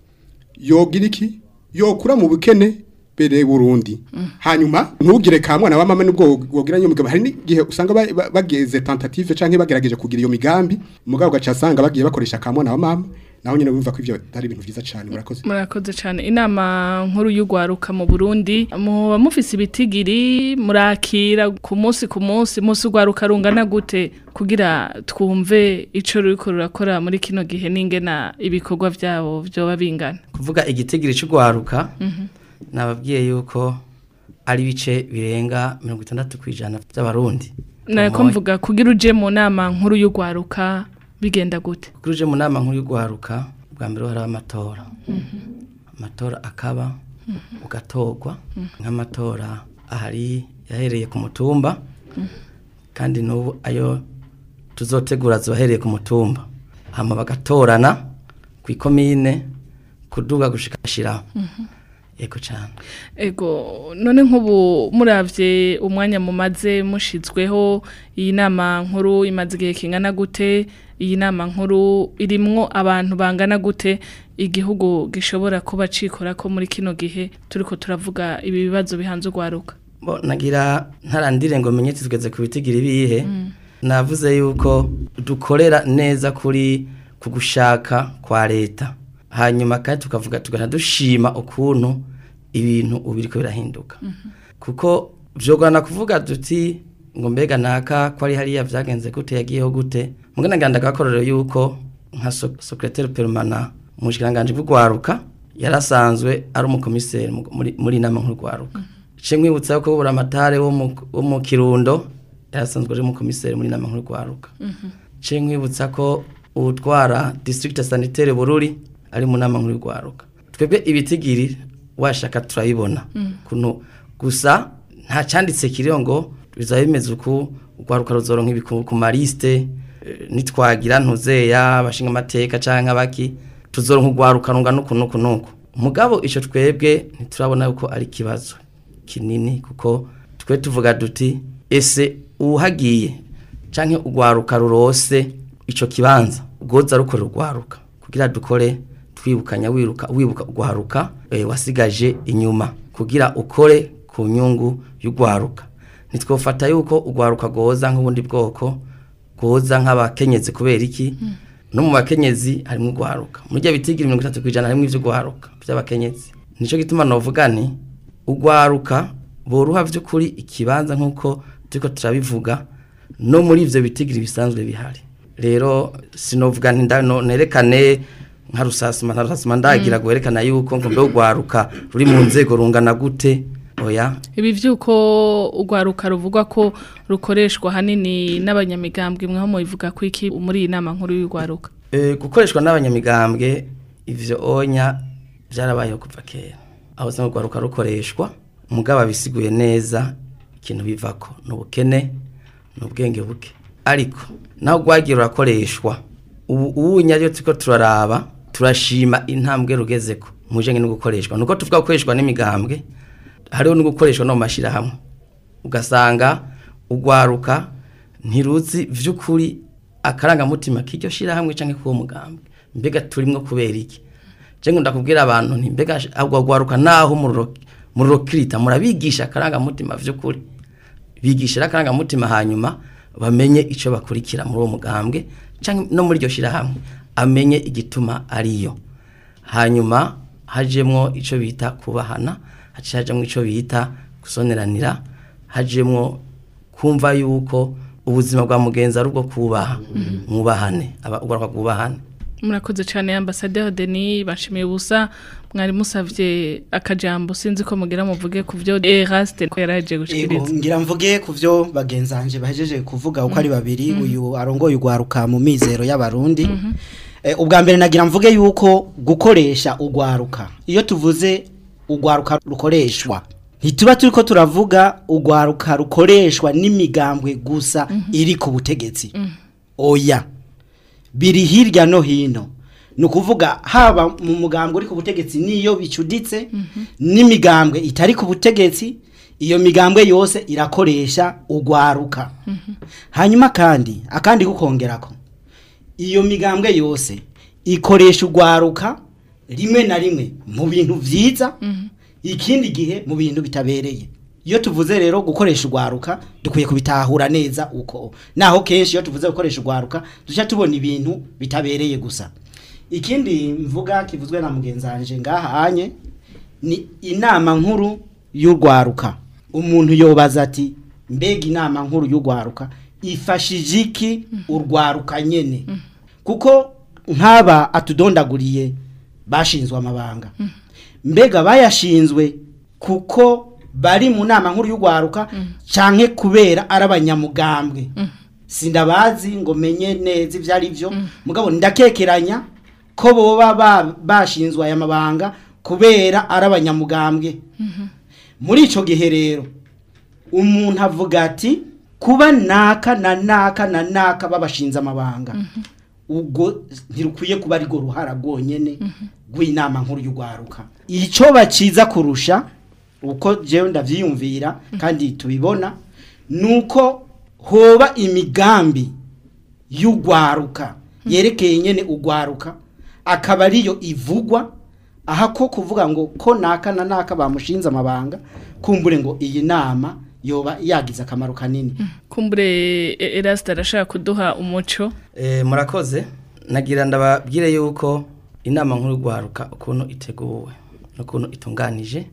yogira iki yokura mu bukene bere Burundi mm. hanyuma ntugire ka mwana wa mama nubwo wogira nyo migambi hari n'igihe usanga bageze tentative canke bagerageje kugira iyo migambi mugabo gacasanga bagiye bakoresha ka mwana wa mama naho nyene bumva ko ivyo ari ibintu vyiza cyane murakoze murakoze cyane inama nkuru y'ugwaruka mu Burundi mu mufisi bitigiri murakira ku munsi ku munsi munsi ugwaruka rungana gute kugira twumve ico ruriko rurakora muri kino gihe n'ingena ibikorwa vyabo byo babingana kuvuga igitigiri c'ugwaruka mhm mm nababwiye yuko ari bice birenga mirongo itandatu kwijana by'abarundi nako mvuga kugira uje mu nama nkuru y'ugwaruka bigenda gute kugira uje mu nama nkuru y'ugwaruka bwa mbere hari amatora mhm amatora akaba mhm ugatorwa nk'amatora ahari yahereye ku mutumba kandi n'ubu ayo tuzotegura zahereye ku mutumba hama bagatorana ku ikomine kuduga gushika shiraho ego cyane ego none nk'ubu muravye umwanya mumaze mushizweho iyi nama nkuru imaze igihe kingana gute iyi nama nkuru irimwo abantu bangana gute igihugu gishobora kuba cikora ko muri kino gihe turiko turavuga ibi bibazo bihanze ugwaruka bo nagira ntarandire ngo menye tugeze ku bitigira ibihe mm. navuze yuko dukorera neza kuri kugushaka kwa leta hanyuma kandi tukavuga tugana dushima ukuntu ibintu ubiriko birahinduka mm -hmm. kuko vyogana kuvuga duti ngo mbega naka kwari hariya vyagenze gute yagiyeho gute mugana ganda gakorero yuko nka secrétaire permanent mu shikiranganje bw'ugwaruka yarasanzwe ari umukomiseri muri muri nama nkuru gwaruka ce mwibutsa ko bura amatare wo mu Kirundo yarasanzwe ari umukomiseri muri nama nkuru gwaruka ce mwibutsa ko utwara district sanitaire Bururi ari mu nama nkuru gwaruka twebwe ibitigiri washaka turayibona kuno gusa nta cyanditse kiriyo ngo bizabimeze uko ugwaruka ruzoronka ibiku ku mariste nitwagira ntuzeya bashinga amateka canke abaki tuzoronka ugwaruka rungana uko nuko nuko mugabo ico twebwe ntiturabona yuko ari kibazo kinini kuko twe tuvuga duti ese uhagiye canke ugwaruka rurose ico kibanza ugoza rukora ugwaruka kugira dukore twibukanya wiruka wibuka ugwaruka e, wasigaje inyuma kugira ukore ku nyungu y'ugwaruka nitwofata yuko ugwaruka goza nk'ubundi bwoko goza nk'abakenyezi kubera iki mm. no mu bakenyezi harimo ugwaruka mujya bitigira mirongo itatu kwijana harimo ivyo gwaruka by'abakenyezi nico gituma novuga ni ugwaruka boruha vy'ukuri ikibanza nk'uko turiko turabivuga no muri ivyo bitigira bisanzwe bihari rero sinovuga ndano nerekane nka rusasima nka rusasima ndagira gwerekana yuko ngo mbe ugwaruka ruri mu nzego rungana gute oya ibi vyuko ugwaruka ruvugwa ko rukoreshwa hanini n'abanyamigambwe mwe ho mubivuga ko iki muri inama nkuru y'ugwaruka eh gukoreshwa n'abanyamigambwe ivyo onya byarabayeho kuva kera aho se ugwaruka rukoreshwa mugaba bisiguye neza ikintu bivako n'ubukene n'ubwenge buke ariko naho gwagira rakoreshwa ubu ubunyaryo tuko turaraba turashima intambwe rugezeko mujenge no gukoreshwa nuko tuvuga gukoreshwa n'imigambwe hariho no gukoreshwa no mashira hamwe ugasanga ugwaruka ntiruzi vy'ukuri akaranga mutima kiryo shira hamwe canke kuwo mugambwe mbega turimwo kubera iki cengo ndakubwira abantu nti mbega ahubwo gwaruka naho mururo kirita murabigisha akaranga mutima vy'ukuri bigishira akaranga mutima hanyuma bamenye ico bakurikira muri uwo mugambwe canke no muri ryo shira hamwe amenye igituma ariyo hanyuma hajemwo ico bita kubahana hacajamwo ico bita gusoneranira hajemwo kumva yuko ubuzima bwa mugenza rubwo kubaha mubahane aba ugorwa kubahane murakoze cyane ambassadeur Denis bashimiye ubusa mwari musavye akajambo sinzi ko mugira muvuge ku byo Eraste ko yaraje gushikiriza ngira mvuge ku byo bagenzanje bahejeje kuvuga uko ari babiri uyu arongoye ugwaruka mu mizero y'abarundi ubwa mbere nagira mvuge yuko gukoresha ugwaruka iyo tuvuze ugwaruka rukoreshwa ntituba turiko turavuga ugwaruka rukoreshwa n'imigambwe gusa iri ku butegetsi oya biri hirya no hino nukuvuga haba mu mugambwe uri ku butegetsi niyo bicuditse n'imigambwe itari ku butegetsi iyo migambwe yose irakoresha ugwaruka hanyuma kandi akandi gukongerako iyo migambwe yose ikoresha ugwaruka rimwe na rimwe mu bintu vyiza ikindi gihe mu bintu bitabereye iyo tuvuze rero gukoresha ugwaruka dukwiye kubitahura neza uko naho kenshi iyo tuvuze gukoresha ugwaruka duca tubona ibintu bitabereye gusa ikindi mvuga kivuzwe na mugenzanje ngaha anye ni inama nkuru y'ugwaruka umuntu yobaza ati mbega inama nkuru y'ugwaruka ifashije iki urwaruka nyene kuko nk'aba atudondaguriye bashinzwe amabanga mbega bayashinzwe kuko bari mu nama nkuru y'ugwaruka canke kubera arabanyamugambwe sindabazi ngo menye neza ivyari byo mugabo ndakekeranya ko boba bashinzwe aya mabanga kubera arabanyamugambwe muri ico gihe rero umuntu avuga ati kuba naka na naka na naka babashinze amabanga ubwo ntirukwiye kuba ari go ruhara rwonyene rw'inama nkuru y'ugwaruka icyo baciza kurusha uko jewe ndavyiyumvira kandi tubibona nuko hoba imigambi y'ugwaruka yerekeye nyene ugwaruka akaba ariyo ivugwa aha ko kuvuga ngo ko naka na naka bamushinze amabanga kumbure ngo iyi nama yoba yagize akamaro kanini kumbure Eraste arashaka kuduha umuco eh murakoze nagira ndababwire yuko inama nkuru gwaruka ukuntu iteguwe n'ukuntu itunganije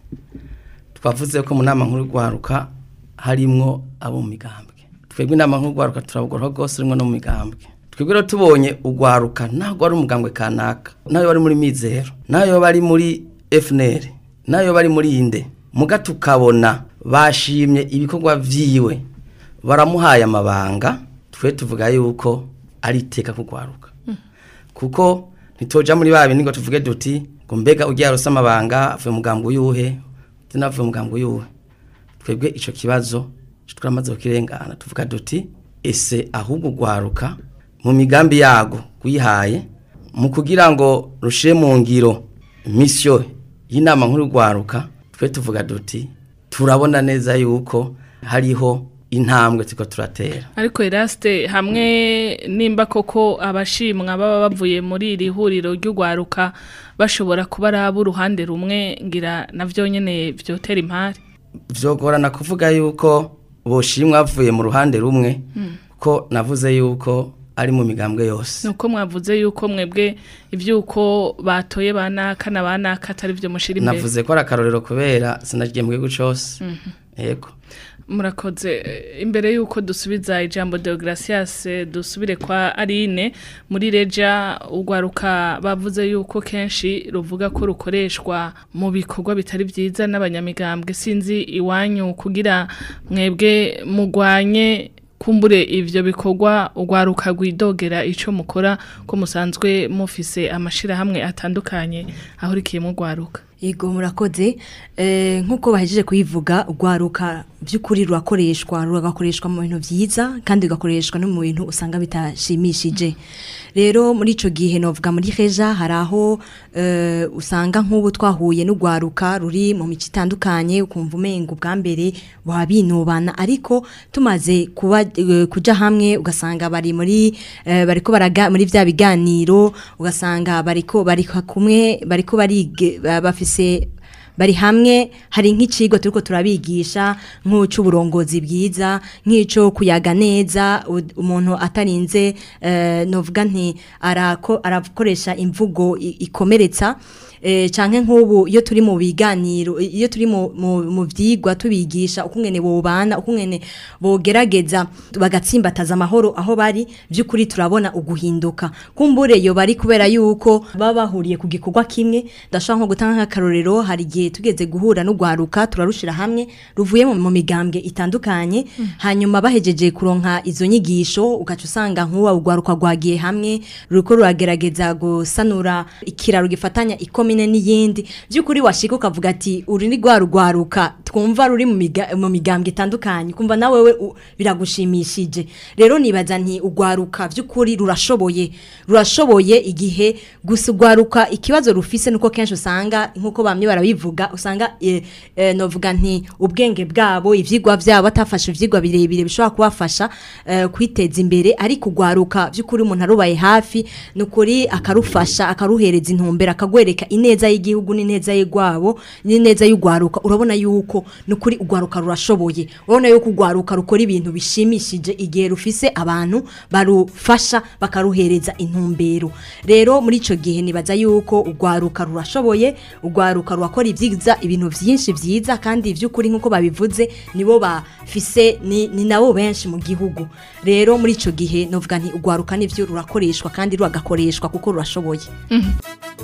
twavuze ko mu nama nkuru gwaruka harimwo abo mu migambwe twebwe inama nkuru gwaruka turabugora gose rimwe no mu migambwe twebwe rero tubonye ugwaruka ntago ari umugambwe kanaka nayo bari muri mizero nayo bari muri F N L nayo bari muri inde muga tukabona bashimye ibikorwa vyiwe baramuhaye amabanga twe tuvuga yuko ari iteka kugwaruka mm. kuko nitoja muri babe ningo tuvuge duti ngo mbega ugiye arosa amabanga avuye mugambwe uyuhe tinavuye mugambwe uyuhe twebwe ico kibazo twamaze kirengana tuvuga duti ese ahubwo gwaruka mu migambi yago kuyihaye mu kugira ngo rushire mu ngiro mission y'inama nkuru gwaruka twe tuvuga duti turabona neza yuko hariho intambwe tiko turatera ariko Eraste hamwe nimba koko abashimwa baba bavuye muri iri huriro ry'ugwaruka bashobora kuba ari uruhande rumwe ngira navyo nyene vyotera impari vyogorana kuvuga yuko boshimwa bavuye mu ruhande rumwe hmm. ko navuze yuko ari mu migambwe yose nuko mwavuze yuko mwebwe ivyuko batoye banaka na banaka atari byo mushira imbere navuze ko arakarorero kubera sinagiye mu gihugu cyose mm -hmm. yego murakoze imbere yuko dusubiza ijambo Deogracias dusubire kwa Aline muri Reja ugwaruka bavuze yuko kenshi ruvuga ko rukoreshwa mu bikorwa bitari byiza n'abanyamigambwe sinzi iwanyu kugira mwebwe mugwanye kumbure ivyo bikorwa ugwaruka gwidogera ico mukora ko musanzwe mufise amashira hamwe atandukanye aho rikiye mu gwaruka Ego murakoze eh nkuko bahejeje kuyivuga ugwaruka byukuri rurakoreshwa ruragakoreshwa mu bintu vyiza kandi ugakoreshwa no mu bintu usanga bitashimishije rero muri ico gihe novuga muri Reja haraho uh, usanga nk'ubu twahuye n'ugwaruka ruri mu mici itandukanye ukumva umengo bwa mbere babinubana ariko tumaze kuba uh, kuja hamwe ugasanga bari muri uh, bariko baraga muri vya biganiro ugasanga bariko bari kumwe bariko barige bafise bari hamwe hari nk'icigo turiko turabigisha nk'uco uburongozi bwiza nk'ico kuyaga neza umuntu atarinze uh, novuga nti arako arakoresha imvugo ikomeretsa eh canke nk'ubu iyo turi mu biganiro iyo turi mu mu vyigwa tubigisha ukungene bobana ukungene bogerageza bagatsimbataza amahoro aho bari byukuri turabona uguhinduka kumbure yo bari kubera yuko baba bahuriye ku gikorwa kimwe ndashaka nko gutanga akarorero hari gihe tugeze guhura no gwaruka turarushira hamwe ruvuye mu migambwe itandukanye mm. hanyuma bahejeje kuronka izo nyigisho ugaca usanga nk'uwa ugwaruka gwagiye hamwe ruko ruragerageza gusanura ikiraro gifatanya ikome n'iyindi byukuri washika ukavuga ati uri ni gwarugwaruka twumva ruri mu mu migambwe itandukanye kumva nawe we biragushimishije rero nibaza nti ugwaruka byukuri rurashoboye rurashoboye igihe gusugwaruka ikibazo rufise nuko kenshi usanga nkuko bamye barabivuga usanga e, e, novuga nti ubwenge bwabo ivyigwa byabo batafashe ivyigwa birebire bishobora kubafasha e, kwiteza imbere ariko ugwaruka byukuri umuntu arubaye hafi nukuri akarufasha akaruhereza intumbera akagwereka ineza y'igihugu n'ineza y'igwabo n'ineza y'ugwaruka urabona yuko nukuri ugwaruka rurashoboye urabona yuko ugwaruka rukora ibintu bishimishije igihe rufise abantu barufasha bakaruhereza intumbero rero muri ico gihe nibaza yuko ugwaruka rurashoboye ugwaruka rurakora ivyiza ibintu vyinshi vyiza kandi ivy'ukuri nkuko babivuze nibo bafise ni, ni nabo benshi mu gihugu rero muri ico gihe novuga nti ugwaruka nivyo rurakoreshwa kandi ruragakoreshwa kuko rurashoboye mm -hmm.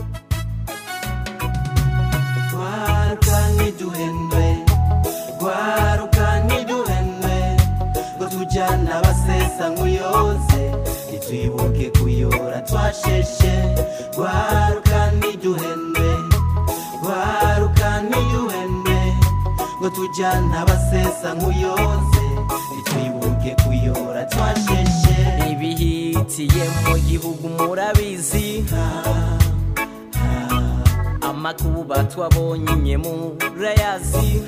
Jana basesa nguyoze nitwibuke kuyora twasheshe gwaruka niduhende gwaruka niduhende ngo tujana basesa nguyoze nitwibuke kuyora twasheshe ibihiti hagatiye mu gihugu murabizi amakuba twabonye murayazi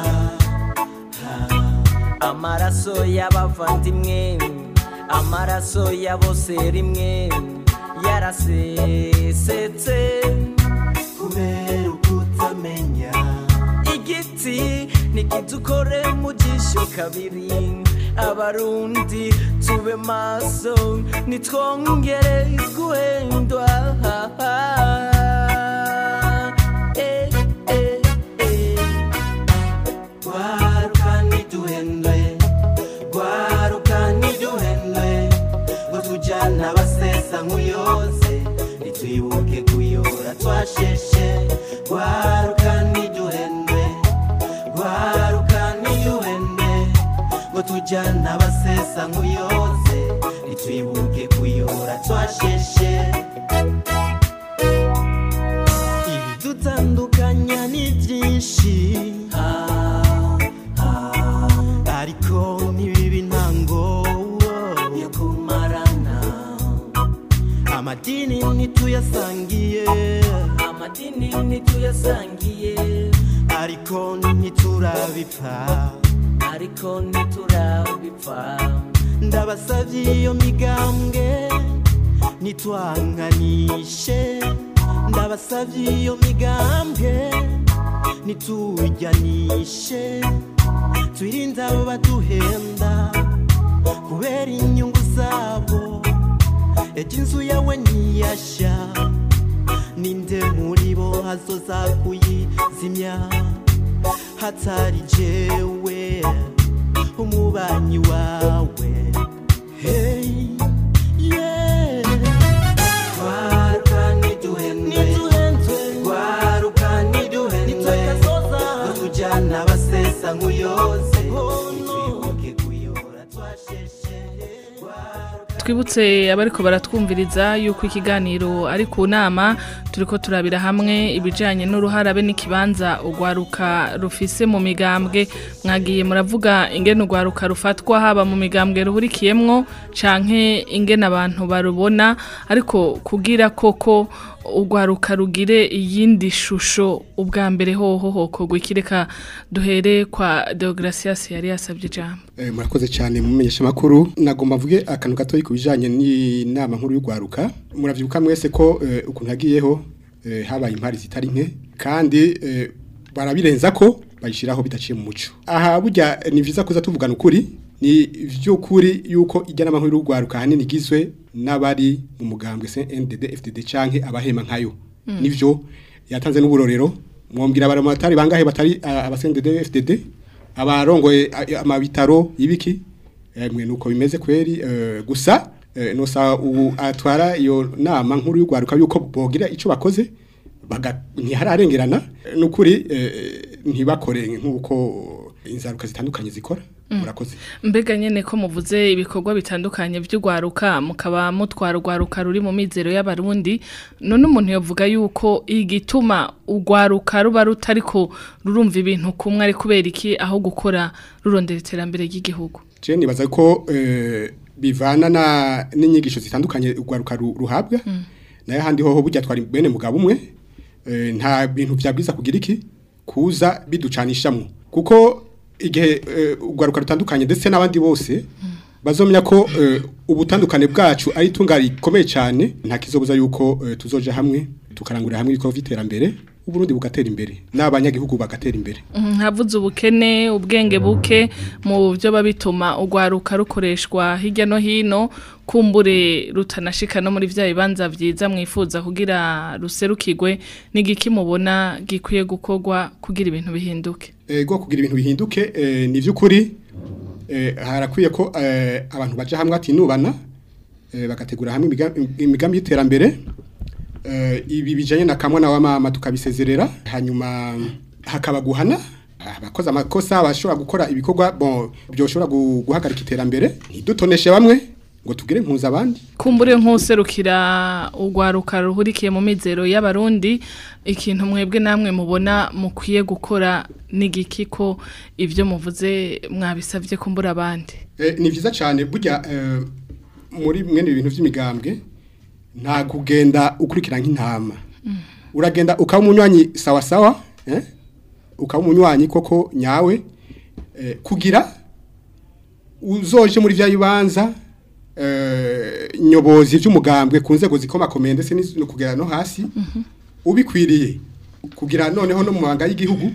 amaraso y'abavandimwe amaraso ya bose rimwe yarasesetse kubera ukutamenya igiti nikidukore mu jisho kabiri abarundi tube maso nitwongere guhendwa eh eh eh gwaruka niduhendwe gwaruka niduhendwe ngo tujana basesa nk'uyoze nitwibuke kuyora twasheshe gwaruka niduhendwe gwaruka niduhendwe ngo tujana basesa nk'uyoze nitwibuke kuyora twasheshe ibidutandukanya ni byinshi ariko ntibibe intango yo kumarana amadini ntituyasangiye amadini ntituyasangiye ariko ntiturabipfa ariko ntiturabipfa ndabasavye iyo migambwe nitwanganishe ndabasavye iyo migambwe nitujyanishe twirinde abo baduhenda kubera inyungu zabo ejo inzu yawe ntiyasha ninde muri bo hazoza kuyizimya hatari jewe umubanyi wawe hey yeah gwaruka niduhendwe gwaruka niduhendwe tujana basesa nk'uyoze nitwibuke kuyora twasheshe twibutse abariko baratwumviriza yuko ikiganiro ari ku nama turiko turabira hamwe ibijanye n'uruharabe n'ikibanza ugwaruka rufise mu migambwe mwagiye muravuga ingene ugwaruka rufatwa haba mu migambwe ruhurikiyemwo canke ingene abantu barubona ariko kugira koko ugwaruka rugire iyindi shusho ubwa mbere hoho hoko gwikireka duhere kwa Deogracias yari yasabye jambo eh murakoze cyane mumenyesha makuru nagomba mvuge akantu gato kubijanye n'inama nkuru y'ugwaruka muravyibuka mwese ko eh, ukuntu hagiyeho eh, habaye impari zitari nke kandi eh, barabirenza ko bayishiraho bidaciye mu muco aha burya ni vyiza kuza tuvugana ukuri ni vy'ukuri yuko ijya n'ama nkuru y'ugwaruka hanini gizwe n'abari mu mugambwe C N D D F D D canke abahema nkayo mm. nivyo yatanze n'uburorero mwombwira baramatari bangahe batari aba C N D D F D D abarongoye amabitaro ibiki mwe nuko bimeze kweri uh, gusa uh, no sa ubu atwara iyo nama nkuru y'ugwaruka yuko bogira ico bakoze baga ntihararengerana nukuri uh, ntibakore nkuko inzaruka zitandukanye zikora murakoze mbega nyene ko muvuze ibikorwa bitandukanye by'ugwaruka mukaba mutwara ugwaruka ruri mu mizero y'abarundi none umuntu yovuga yuko igituma ugwaruka ruba rutariko rurumva ibintu kumwe ari kubera iki aho gukora rurondera iterambere ry'igihugu je nibaza ko eh, bivana na n'inyigisho zitandukanye ugwaruka ruhabwa mm. naye handi hoho burya twari bene mugabo umwe eh, nta bintu vyabwiza kugira iki kuza biducanishamwe kuko igihe ugwaruka rutandukanye ndetse n'abandi bose bazomenya ko ubutandukane bwacu ari tunga rikomeye cyane nta kizobuza yuko tuzoje hamwe tukarangurira hamwe iko viterambere uburundi bugatera imbere n'abanyagihugu bagatera imbere havuze ubukene ubwenge buke mu byo babituma ugwaruka rukoreshwa hirya no hino kumbure rutanashika no muri vya bibanza vyiza mwifuza kugira ruserukirwe n'igiki mubona gikwiye gukorwa kugira ibintu bihinduke ego kugira ibintu bihinduke eh, ni vy'ukuri eh, harakwiye ko eh, abantu baje hamwe atinubana eh, bagategura hamwe imigambi y'iterambere eh, ibi bijanye na kamwe na wama tukabisezerera hanyuma hakaba guhana abakoze amakosa bashobora gukora ibikorwa bon byoshobora guhagarika iterambere ntidutoneshe bamwe ngo tugire nkuza abandi kumbure nkuserukira ugwaruka ruhurikiye mu mizero y'abarundi ikintu mwebwe namwe mubona mukwiye gukora n'igiki ko ivyo muvuze mwabisavye kumbura abandi eh, ni vyiza cyane burya eh, muri mwene ibintu by'imigambwe nta kugenda ukurikira nk'intama uragenda ukaba umunywanyi sawa sawa eh ukaba umunywanyi koko nyawe eh, kugira uzoje muri vya bibanza eh, nyobozi by'umugambwe ku nzego zikoma komende se no kugera no hasi ubikwiriye kugira noneho no mu mabanga y'igihugu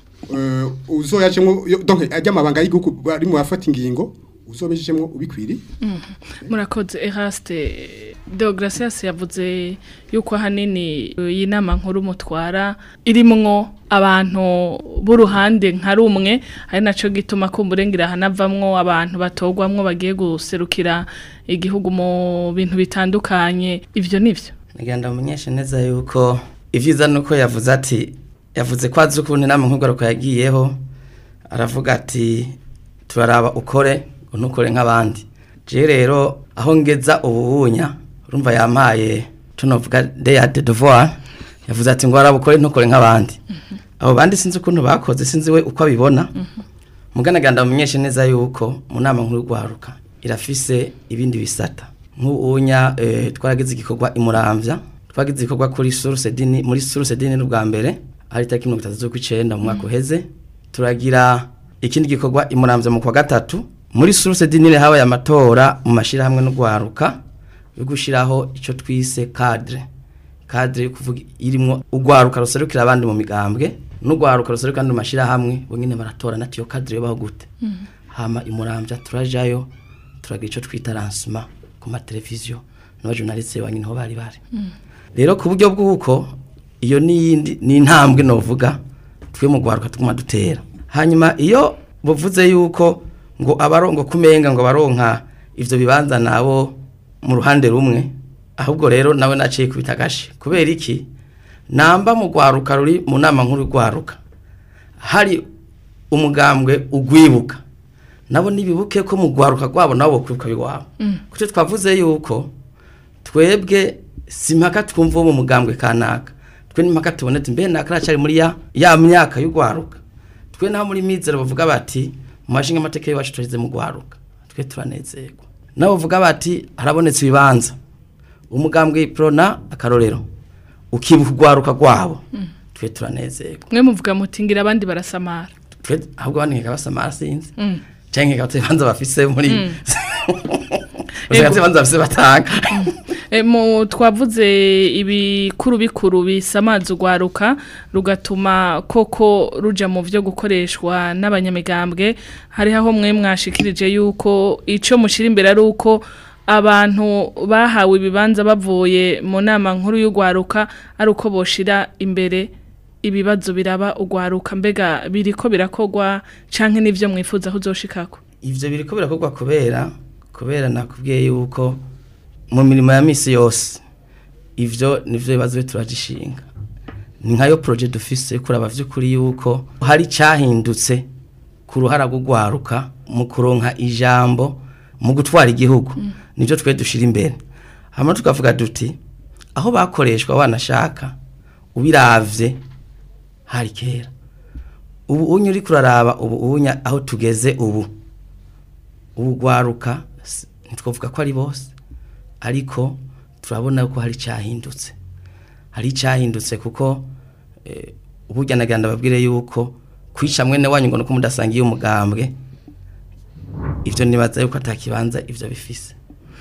uh, uzoyajemo donc ajya mabanga y'igihugu bari mu bafata ingingo uzobejemo ubikwiri mm. Murakoze Eraste Deogracias yavuze yuko hanini yinama nkuru mutwara irimwo abantu b'uruhande nka rumwe ari naco gituma kumburengira hanavamwo abantu batogwamwo bagiye guserukira igihugu mu bintu bitandukanye ivyo nivyo nagenda mumenyesha neza yuko ivyiza nuko yavuze ati yavuze ko azi ukuntu inama nk'ugaruka yagiyeho aravuga ati turaraba ukore unukore nk'abandi je rero aho ngeza ububunya urumva yampaye tunovuga de de devoir yavuze ati ngo araba ukore ntukore nk'abandi abo bandi sinzi ukuntu bakoze sinzi we uko abibona mugana ganda mumenyeshe neza yuko mu nama nkuru gwaruka irafise ibindi bisata nk'ubunya eh, twaragize igikorwa imuramvya twagize igikorwa kuri source dini muri source dini n'ubwa mbere ari tariki mirongo itatu z'ukwicenda mu mwaka uheze turagira ikindi gikorwa imuramvya mu kwa gatatu muri source dini habaye amatora mu mashira hamwe no gwaruka yo gushiraho ico twise cadre cadre yo kuvuga irimwo ugwaruka ruserukira abandi mu migambwe n'ugwaruka ruserukira kandi mu mashira hamwe bonyine baratora natiyo cadre yo baho gute mm -hmm. hama imuramvya turajayo turagira ico twita lancement ku ma televiziyo no journaliste banyine ho bari bari mm. Rero ku buryo bw'uko iyo niyindi ni intambwe novuga twe mu gwaruka tuguma dutera hanyuma iyo buvuze yuko ngo abarongo kumenga ngo baronka ivyo bibanza nabo mu ruhande rumwe ahubwo rero nawe naciye kubitagashi kubera iki namba mu gwaruka ruri mu nama nkuru gwaruka hari umugambwe ugwibuka nabo nibibuke ko mu gwaruka gwabo nabo kwibuka biwabo mm. kuko twavuze yuko twebwe simpaka twumva mu mugambwe kanaka twe nimaka tubonete mbe nakaracari muri ya ya myaka y'ugwaruka twe naho muri mizero bavuga bati mu mashinga amateke yacu turize mu gwaruka twe turanezerwa nabo bavuga bati harabonetse ibibanza umugambwe prona akarorero ukibuka gwaruka gwabo mm. twe turanezerwa mwe muvuga mutingira abandi barasamara twe ahubwo bandi basamara sinzi mm. cyangwa gatebanza bafise muri mm. gatebanza bafise batanga E mu twavuze ibikuru bikuru bisamaza ugwaruka rugatuma koko ruja mu vyo gukoreshwa n'abanyamigambwe hari aho mwe mwashikirije yuko ico mushira imbere ari uko abantu bahawe ibibanza bavuye mu nama nkuru y'ugwaruka ari uko boshira imbere ibibazo biraba ugwaruka mbega biriko birakogwa canke nivyo mwifuza kuzoshikako ivyo biriko birakogwa kubera kubera nakubwiye yuko mu mirimo ya misi yose ivyo nivyo bibazo turajishinga ni nkayo project dufise kuraba vy'ukuri yuko hari cyahindutse ku ruhara rw'ugwaruka mu kuronka ijambo mu gutwara igihugu mm. nivyo twe dushira imbere hama tukavuga duti aho bakoreshwa wanashaka ubiravye hari kera ubu unyuri kuraraba ubu unya aho tugeze ubu ubugwaruka ntitwovuga ko ari bose ariko turabona ko hari cyahindutse hari cyahindutse kuko eh, uburyo naganda babwire yuko kwisha mwene wanyu ngo no kumudasangiye umugambwe ivyo nibaza yuko atakibanza ivyo bifise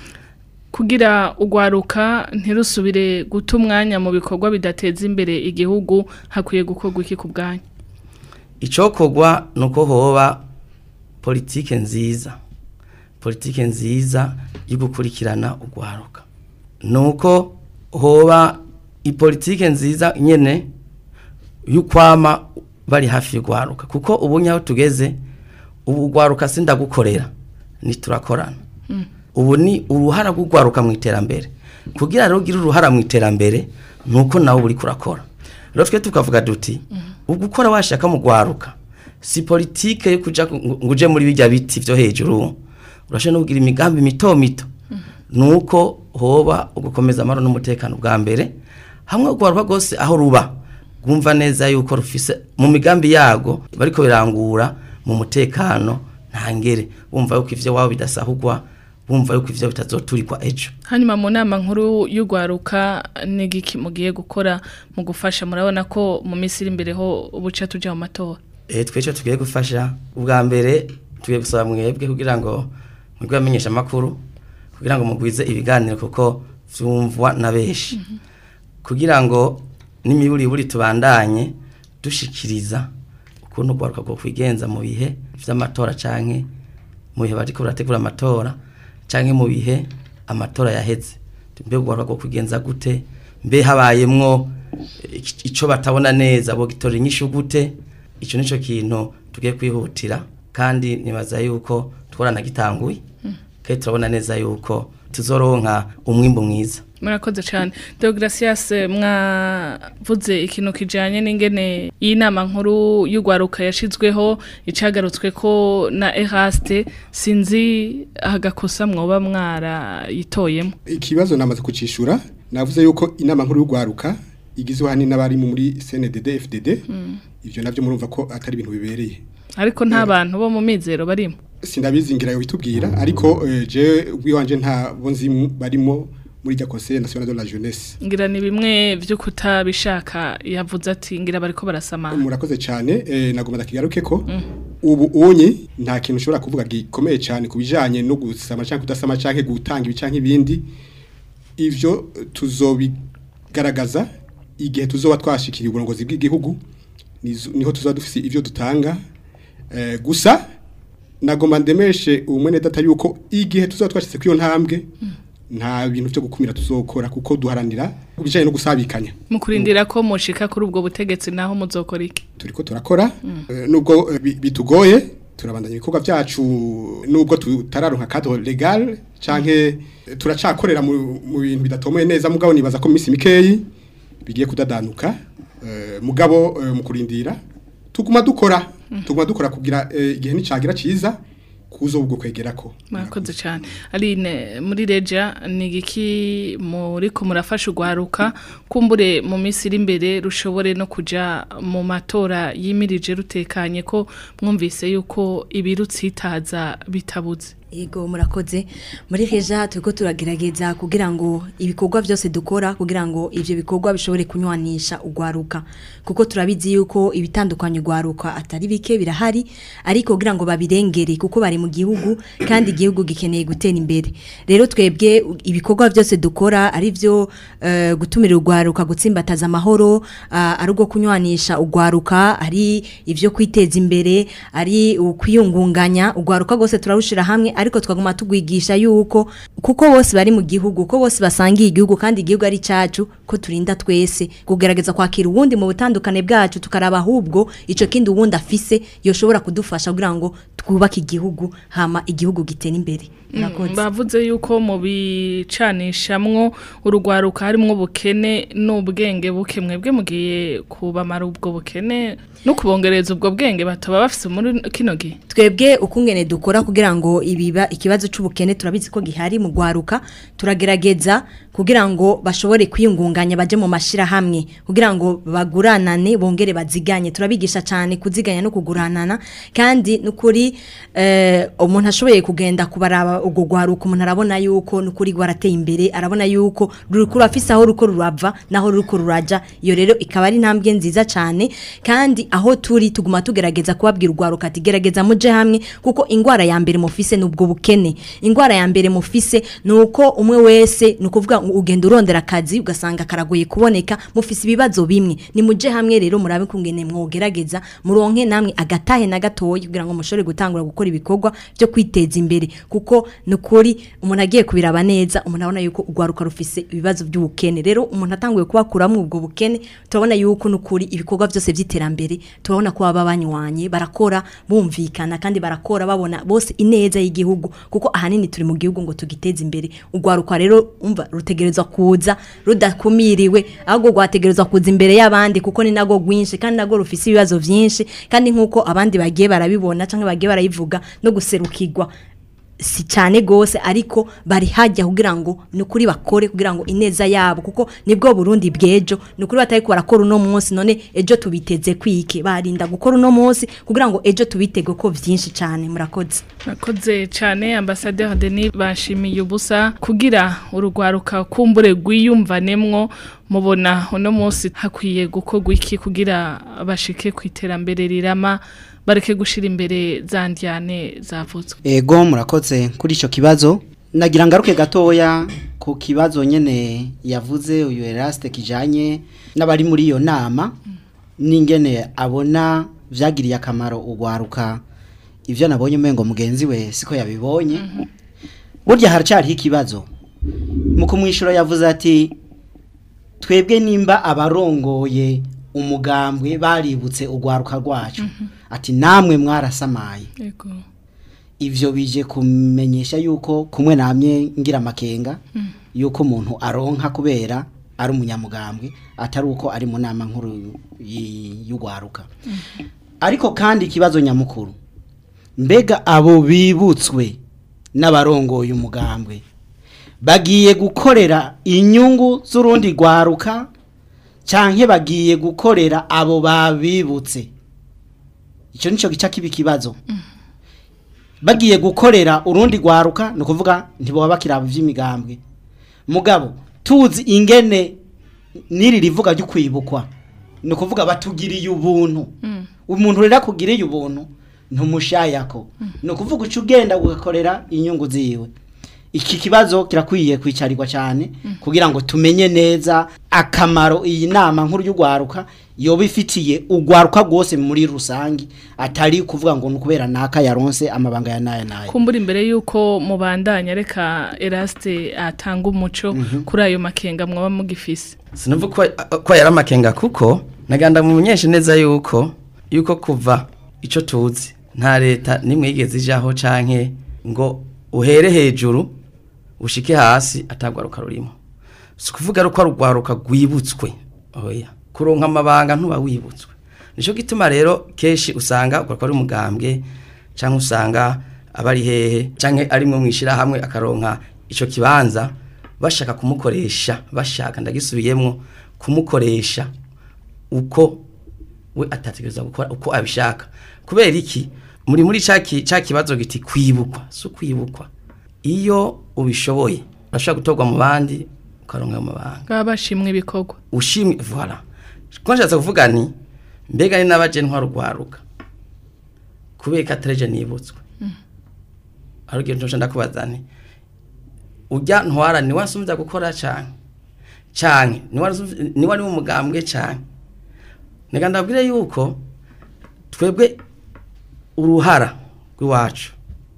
kugira ugwaruka ntirusubire guta umwanya mu bikorwa bidateza imbere igihugu hakwiye gukorwa iki kubwanya icokogwa nuko hoba politike nziza politike nziza y'ugukurikirana ugwaruka nuko hoba ipolitike nziza nyene y'ukwama bari hafi y'ugwaruka kuko ubunyaho tugeze ubu ugwaruka sinda gukorera ni turakorana mm. ubu ni uruhara rw'ugwaruka mu iterambere kugira rero gira uruhara mu iterambere nuko nawe uri kurakora rero twe tukavuga duti mm. ugukora washaka mu gwaruka si politike yo kuja nguje muri bijya biti byo hejuru urashe no kugira imigambi mito mito mm. nuko hoba ugukomeza amaro n'umutekano bwa mbere hamwe ugwaruka gose aho ruba gumva neza yuko rufise mu migambi yago bariko birangura mu mutekano ntangere bumva yuko ivyo wabo bidasahugwa bumva yuko ivyo bitazoturikwa ejo. Hanyuma mu nama nkuru y'ugwaruka n'igiki mugiye gukora mu gufasha murabona ko mu minsi iri imbere ho ubuca tuja mu matora. Eh twece tugiye gufasha ubwa mbere tugiye gusaba mwebwe kugira ngo mwebwe amenyesha makuru kugira ngo mugwize ibiganiro kuko vyumvwa na beshi. Mm -hmm. Kugira ngo n'imiburi buri tubandanye dushikiriza ukuntu gwaruka go kwigenza mu bihe vy'amatora canke mu bihe bariko barategura amatora canke mu bihe amatora yaheze. Mbe gwaruka go kwigenza gute? Mbe habayemwo ico batabona neza bo gitora inyishu gute? Ico nico kintu tugiye kwihutira kandi nibaza yuko tworana gitanguye. Mm. Kandi turabona neza yuko tuzoronka umwimbo mwiza. Murakoze cyane. Deogracias mwavuze ikintu kijanye n'ingene y'inama nkuru y'ugwaruka yashizweho icagarutswe ko na Eraste sinzi hagakosa mwoba mwara yitoyemo. Ikibazo namaze kucishura navuze yuko inama nkuru y'ugwaruka igizwe hani n'abari muri C N D D F D D. Mm. Ivyo navyo murumva ko atari ibintu bibereye. Ariko nta bantu bo mu mizero barimo. Sindabizingira yo bitubwira ariko je wiwanje nta bonzi barimo muri ja Conseil National de la Jeunesse. Ngira ni bimwe byo kutabishaka yavuze ati ngira bariko barasamana. Murakoze cyane eh, nagomba ndakigaruke ko mm. ubu unyi nta kintu ushobora kuvuga gikomeye cyane kubijanye no gusama cyangwa kudasama cyangwa gutanga ibicanke ibindi ivyo tuzobigaragaza igihe tuzoba twashikiriye uburongozi bw'igihugu niho tuzoba dufise ivyo dutanga eh, gusa nagomba ndemeshe umwene data yuko igihe tuzoba twashitse kwiyo ntambwe mm. nta bintu byo gukumira tuzokora kuko duharanira kubijanye no gusabikanya mukurindira ko mushika kuri ubwo butegetsi naho muzokora iki turiko turakora mm. uh, nubwo uh, bitugoye turabandanya ibikorwa byacu nubwo tutararonka cadre legal canke turacakorera mu bintu bidatomoye neza mugabo nibaza ko misi mikeyi bigiye kudadanuka uh, mugabo uh, mukurindira tuguma dukora mm. tuguma dukora kugira igihe uh, nicagira ciza kuzo ubwo kwegerako murakoze cyane Aline muri Reja nigiki muri ko murafasha ugwaruka kumbure mu misiri imbere rushobore no kuja mu matora yimirije rutekanye ko mwumvise yuko ibirutsitaza bitabuze. Ego murakoze muri Reja turiko turagerageza kugira ngo ibikorwa byose dukora kugira ngo ivyo bikorwa bishobore kunywanisha ugwaruka kuko turabizi yuko ibitandukanye ugwaruka atari bike birahari ariko kugira ngo babirengere kuko bari mu gihugu kandi igihugu gikeneye gutera imbere rero twebwe ibikorwa byose dukora ari byo uh, gutumira ugwaruka gutsimbataza amahoro uh, ari ugo kunywanisha ugwaruka ari ivyo kwiteza imbere ari ukwiyungunganya ugwaruka gose turarushira hamwe ariko twaguma tugwigisha yuko kuko bose bari mu gihugu ko bose basangiye igihugu kandi igihugu ari cacu ko turinda twese kugerageza kwakira ubundi mu butandukane bwacu tukaraba ahubwo ico kindi ubundi afise yoshobora kudufasha kugira ngo twubake igihugu hama igihugu gitera imbere. Mm, bavuze yuko mu bicanishamwo urugwaruka harimwo bukene n'ubwenge buke mwebwe mugiye kubamara ubwo bukene no kubongereza ubwo bwenge bataba bafise muri kino gihe. Twebwe ukungene dukora kugira ngo ibiba ikibazo c'ubukene turabizi ko gihari mu gwaruka turagerageza kugira ngo bashobore kwiyungunganya baje mu mashira hamwe kugira ngo baguranane bongere baziganye turabigisha cyane kuziganya no kuguranana kandi nukuri eh umuntu ashoboye kugenda kubaraba ubwo gwaruka umuntu arabona yuko nukuri gwarateye imbere arabona yuko rurukuru afise aho ruko rurava naho ruko ruraja iyo rero ikaba ari ntambwe nziza cyane kandi aho turi tuguma tugerageza kubabwira ugwaruka ati gerageza muje hamwe kuko ingwara ya mbere mufise nubwo bukene ingwara ya mbere mufise nuko umwe wese nukuvuga ugenda urondera akazi ugasanga karagoye kuboneka mufise ibibazo bimwe ni muje hamwe rero murabe kungene mwogerageza muronke namwe agatahe na gatoyi kugira ngo mushore gutangura gukora ibikorwa byo kwiteza imbere kuko nukuri umuntu agiye kubiraba neza umuntu abona yuko ugwaruka rufise ibibazo by'ubukene rero umuntu atanguye kubakuramo ubwo bukene turabona yuko nukuri ibikorwa byose by'iterambere turabona ko baba banywanye barakora bumvikana kandi barakora babona bose ineza y'igihugu kuko ahanini turi mu gihugu ngo tugiteze imbere ugwaruka rero umva rutegerezwa kuza rudakumiriwe ahubwo gwategerezwa kuza imbere y'abandi kuko ni nago gwinshi kandi nago rufise ibibazo byinshi kandi nkuko abandi bagiye barabibona canke bagiye barayivuga no guserukirwa si cyane gose ariko bari hajya kugira ngo nukuri bakore kugira ngo ineza yabo kuko nibwo Burundi bwejo nukuri batari ko barakora uno munsi none ejo tubiteze kwike barinda gukora uno munsi kugira ngo ejo tubitege ko vyinshi cyane murakoze murakoze cyane ambassadeur Denis bashimiye ubusa kugira urugwaruka kumbure gwiyumvanemwo mubona uno munsi hakwiye gukorwa iki kugira bashike kwiterambere rirama bareke gushira imbere zandyane zavutswe. Ego murakoze kuri ico kibazo nagira ngaruke gatoya ku kibazo nyene yavuze uyu Eraste kijanye n'abari muri iyo nama mm. ningene abona vyagiriye akamaro ugwaruka ivyo nabonye umengo mugenzi we siko yabibonye mm -hmm. burya haracari ikibazo mu kumwishura yavuze ati twebwe nimba abarongoye umugambwe baributse ugwaruka rwacu mm -hmm. ati namwe mwarasamaye yego ivyo bije kumenyesha yuko kumwe namye ngira makenga mm. yuko umuntu aronka kubera ari umunyamugambwe atari uko ari mu nama nkuru y'ugwaruka mm. ariko kandi ikibazo nyamukuru mbega abo bibutswe n'abarongoye umugambwe bagiye gukorera inyungu z'urundi gwaruka canke bagiye gukorera abo babibutse ico nico gica kibi kibazo mm. bagiye gukorera urundi gwaruka no kuvuga ntibo bakiraba vy'imigambwe mugabo tuzi ingene niri rivuga ryo kwibukwa no kuvuga batugiriye ubuntu mm. umuntu rera kugiriye ubuntu ntumushayako mm. no kuvuga ucu ugenda gukorera inyungu ziwe iki kibazo kirakwiye kwicarirwa cyane mm. kugira ngo tumenye neza akamaro iyi nama nkuru y'ugwaruka yoba ifitiye ugwaruka gose muri rusangi atari kuvuga ngo nukubera naka yaronse amabanga ya naya naye kumbura imbere yuko mubandanya reka Eraste atanga umuco mm -hmm. kuri ayo makenga mwaba mugifise sinavuga ko ko yara makenga kuko naganda mu munyeshe neza yuko yuko kuva ico tuzi nta leta nimwe yigeze ijaho canke ngo uhere hejuru ushike hasi atagwaruka rurimo sikuvuga ruko rugwaruka gwibutswe oya kuronka amabanga ntuba wibutswe nico gituma rero keshi usanga uko ari umugambwe canke usanga abari hehe canke ari mwe mwishira hamwe akaronka ico kibanza bashaka kumukoresha bashaka ndagisubiyemwo kumukoresha uko we atategereza gukora uko abishaka kubera iki muri muri caki caki bazo giti kwibukwa so kwibukwa iyo ubishoboye urashaka gutorwa mu bandi ukaronka amabanga babashimwe ibikorwa ushimwe voilà konshatse kuvuga ni mbega ni nabaje ntwa rugwaruka kubeka treje nibutswe mm. arugye ntosha ndakubazani ujya ntwara ni wasumza gukora cyane cyane ni wari ni wari umugambwe cyane neganda bwire yuko twebwe uruhara rw'iwacu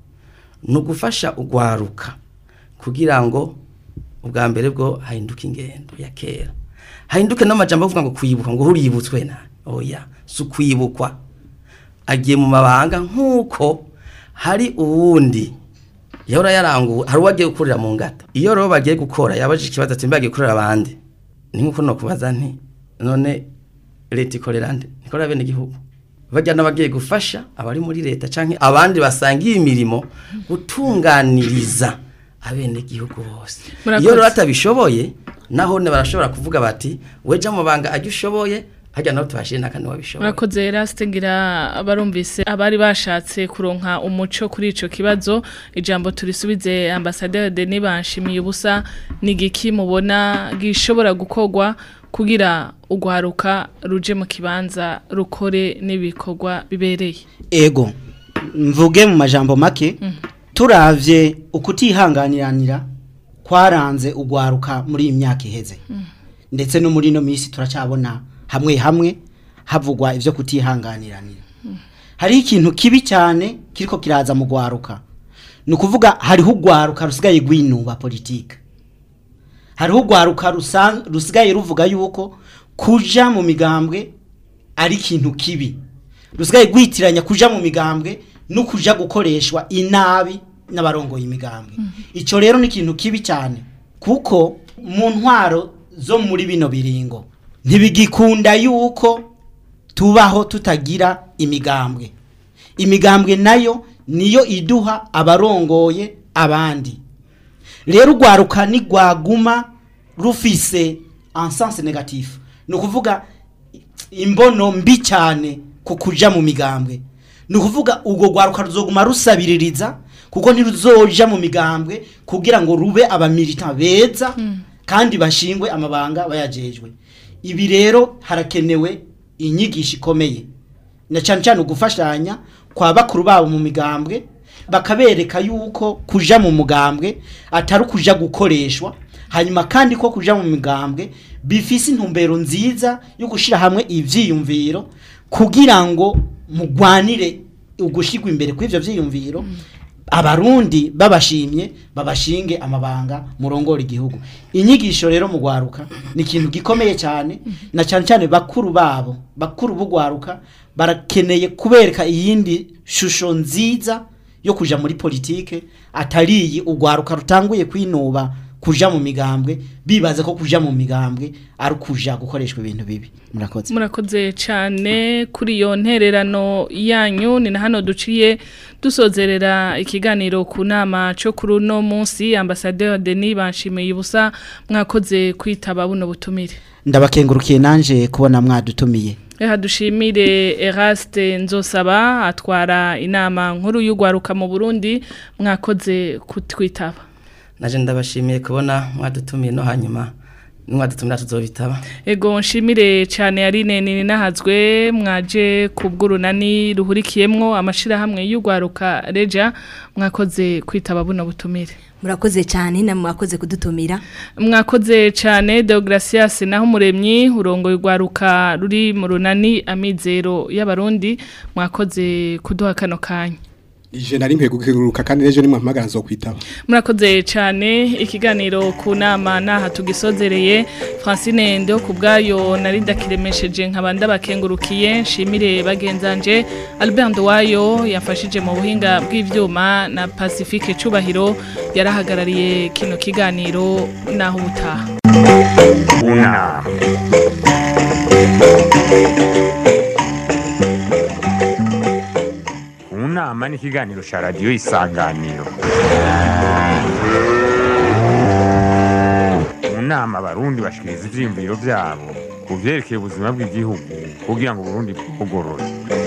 no gufasha ugwaruka kugira ngo ubwa mbere bwo hahinduka ingendo ya kera hahinduke n'amajambo avuga ngo kwibuka ngo huributswe na oya su kwibukwa agiye mu mabanga nkuko hari uwundi yahora yarangu hari wagiye gukorera mu ngata iyo ro bagiye gukora yabaje ikibazo ati mbagiye gukorera abandi ni nkuko no kubaza nti none leta ikorera nde nikora bene gihugu bajyana bagiye gufasha abari muri leta canke abandi basangiye imirimo gutunganiriza abene gihugu bose iyo ro atabishoboye naho ne barashobora kuvuga bati weja mu banga ajye ushoboye hajya naho tubashije nakane wabishoboye murakoze Eraste ngira abarumvise abari bashatse kuronka umuco kuri ico kibazo ijambo turisubize ambassadeur Denis bashimiye ubusa nigiki mubona gishobora gukogwa kugira ugwaruka ruje mu kibanza rukore nibikorwa bibereye ego mvuge mu majambo make mm. turavye ukutihanganiranira kwaranze ugwaruka muri imyaka iheze mm. ndetse no muri no misi turacabona hamwe hamwe havugwa ivyo kutihanganiranira mm. hari ikintu kibi cyane kiriko kiraza mu gwaruka nukuvuga hari hugwaruka rusigaye gwinuba politique hari hugwaruka rusigaye ruvuga yuko kuja mu migambwe ari ikintu kibi rusigaye gwitiranya kuja mu migambwe no kuja gukoreshwa inabi n'abarongoye imigambwe mm -hmm. ico rero ni ikintu kibi cyane kuko mu ntwaro zo muri bino biringo ntibigikunda yuko tubaho tutagira imigambwe imigambwe nayo niyo iduha abarongoye abandi. Rero ugwaruka ni gwaguma rufise en sens négatif, no kuvuga imbono mbi cyane kukuja mu migambwe, no kuvuga ugo gwaruka ruzoguma rusabiririza kuko ntiruzoja mu migambwe kugira ngo rube abamilita beza mm. kandi bashingwe amabanga bayajejwe. Ibi rero harakenewe inyigisho ikomeye na cyane cyane ugufashanya kwa bakuru babo mu migambwe, bakabereka yuko kuja mu mugambwe atari kuja gukoreshwa, hanyuma kandi ko kuja mu migambwe bifise intumbero nziza yo gushira hamwe ivyiyumviro kugira ngo mugwanire ugushigwa imbere kw'ivyo vyiyumviro mm. abarundi babashimye babashinge amabanga murongora igihugu. Inyigisho rero mu gwaruka ni ikintu gikomeye cyane na cyane cyane bakuru babo bakuru bugwaruka barakeneye kubereka iyindi shusho nziza yo kuja muri politike atari ugwaruka rutanguye kwinuba kuja mu migambwe bibaza ko kuja mu migambwe ari kuja gukoreshwa ibintu bibi. Murakoze murakoze cyane kuri iyo ntererano yanyu. Ni na hano duciye dusozerera ikiganiro ku nama cyo kuri uno munsi. Ambassadeur Denis Banshimiye ubusa mwakoze kwitaba buno butumire. Ndabakengurukiye nanje kubona mwadutumiye. Eha dushimire Eraste Nzosaba atwara inama nkuru y'ugwaruka mu Burundi, mwakoze kutwitaba. Naje ndabashimiye kubona mwadutumiye no hanyuma mwadutumira tuzobitaba. Ego nshimire cyane Yarine nini nahazwe mwaje kubwurunani ruhurikiyemwo amashira hamwe y'ugwaruka Reja, mwakoze kwitaba buno butumire. Murakoze cyane na mwakoze kudutumira. Mwakoze cyane Deogracias naho muremyi urongo y'ugwaruka ruri mu runani Amizero y'abarundi, mwakoze kuduha kano kanya. Ije nari mpego kuguruka kandi ejo nimwe mpamagara zo kwitaba. Murakoze cyane ikiganiro ku nama naha tugisozereye. Francine Ndo kubgayo narinda kiremesheje nkabanda bakengurukiye, nshimire bagenzanje Albert Wayo yafashije mu buhinga bw'ivyuma na Pacifique Cubahiro yarahagarariye kino kiganiro naho utaha. Una Unama ni ikiganiro cha radio Isanganiro. Unama abarundi bashikiriza ivyiyumviro vyabo kuvyerekeye ubuzima bw'igihugu kugira ngo Burundi bugorore.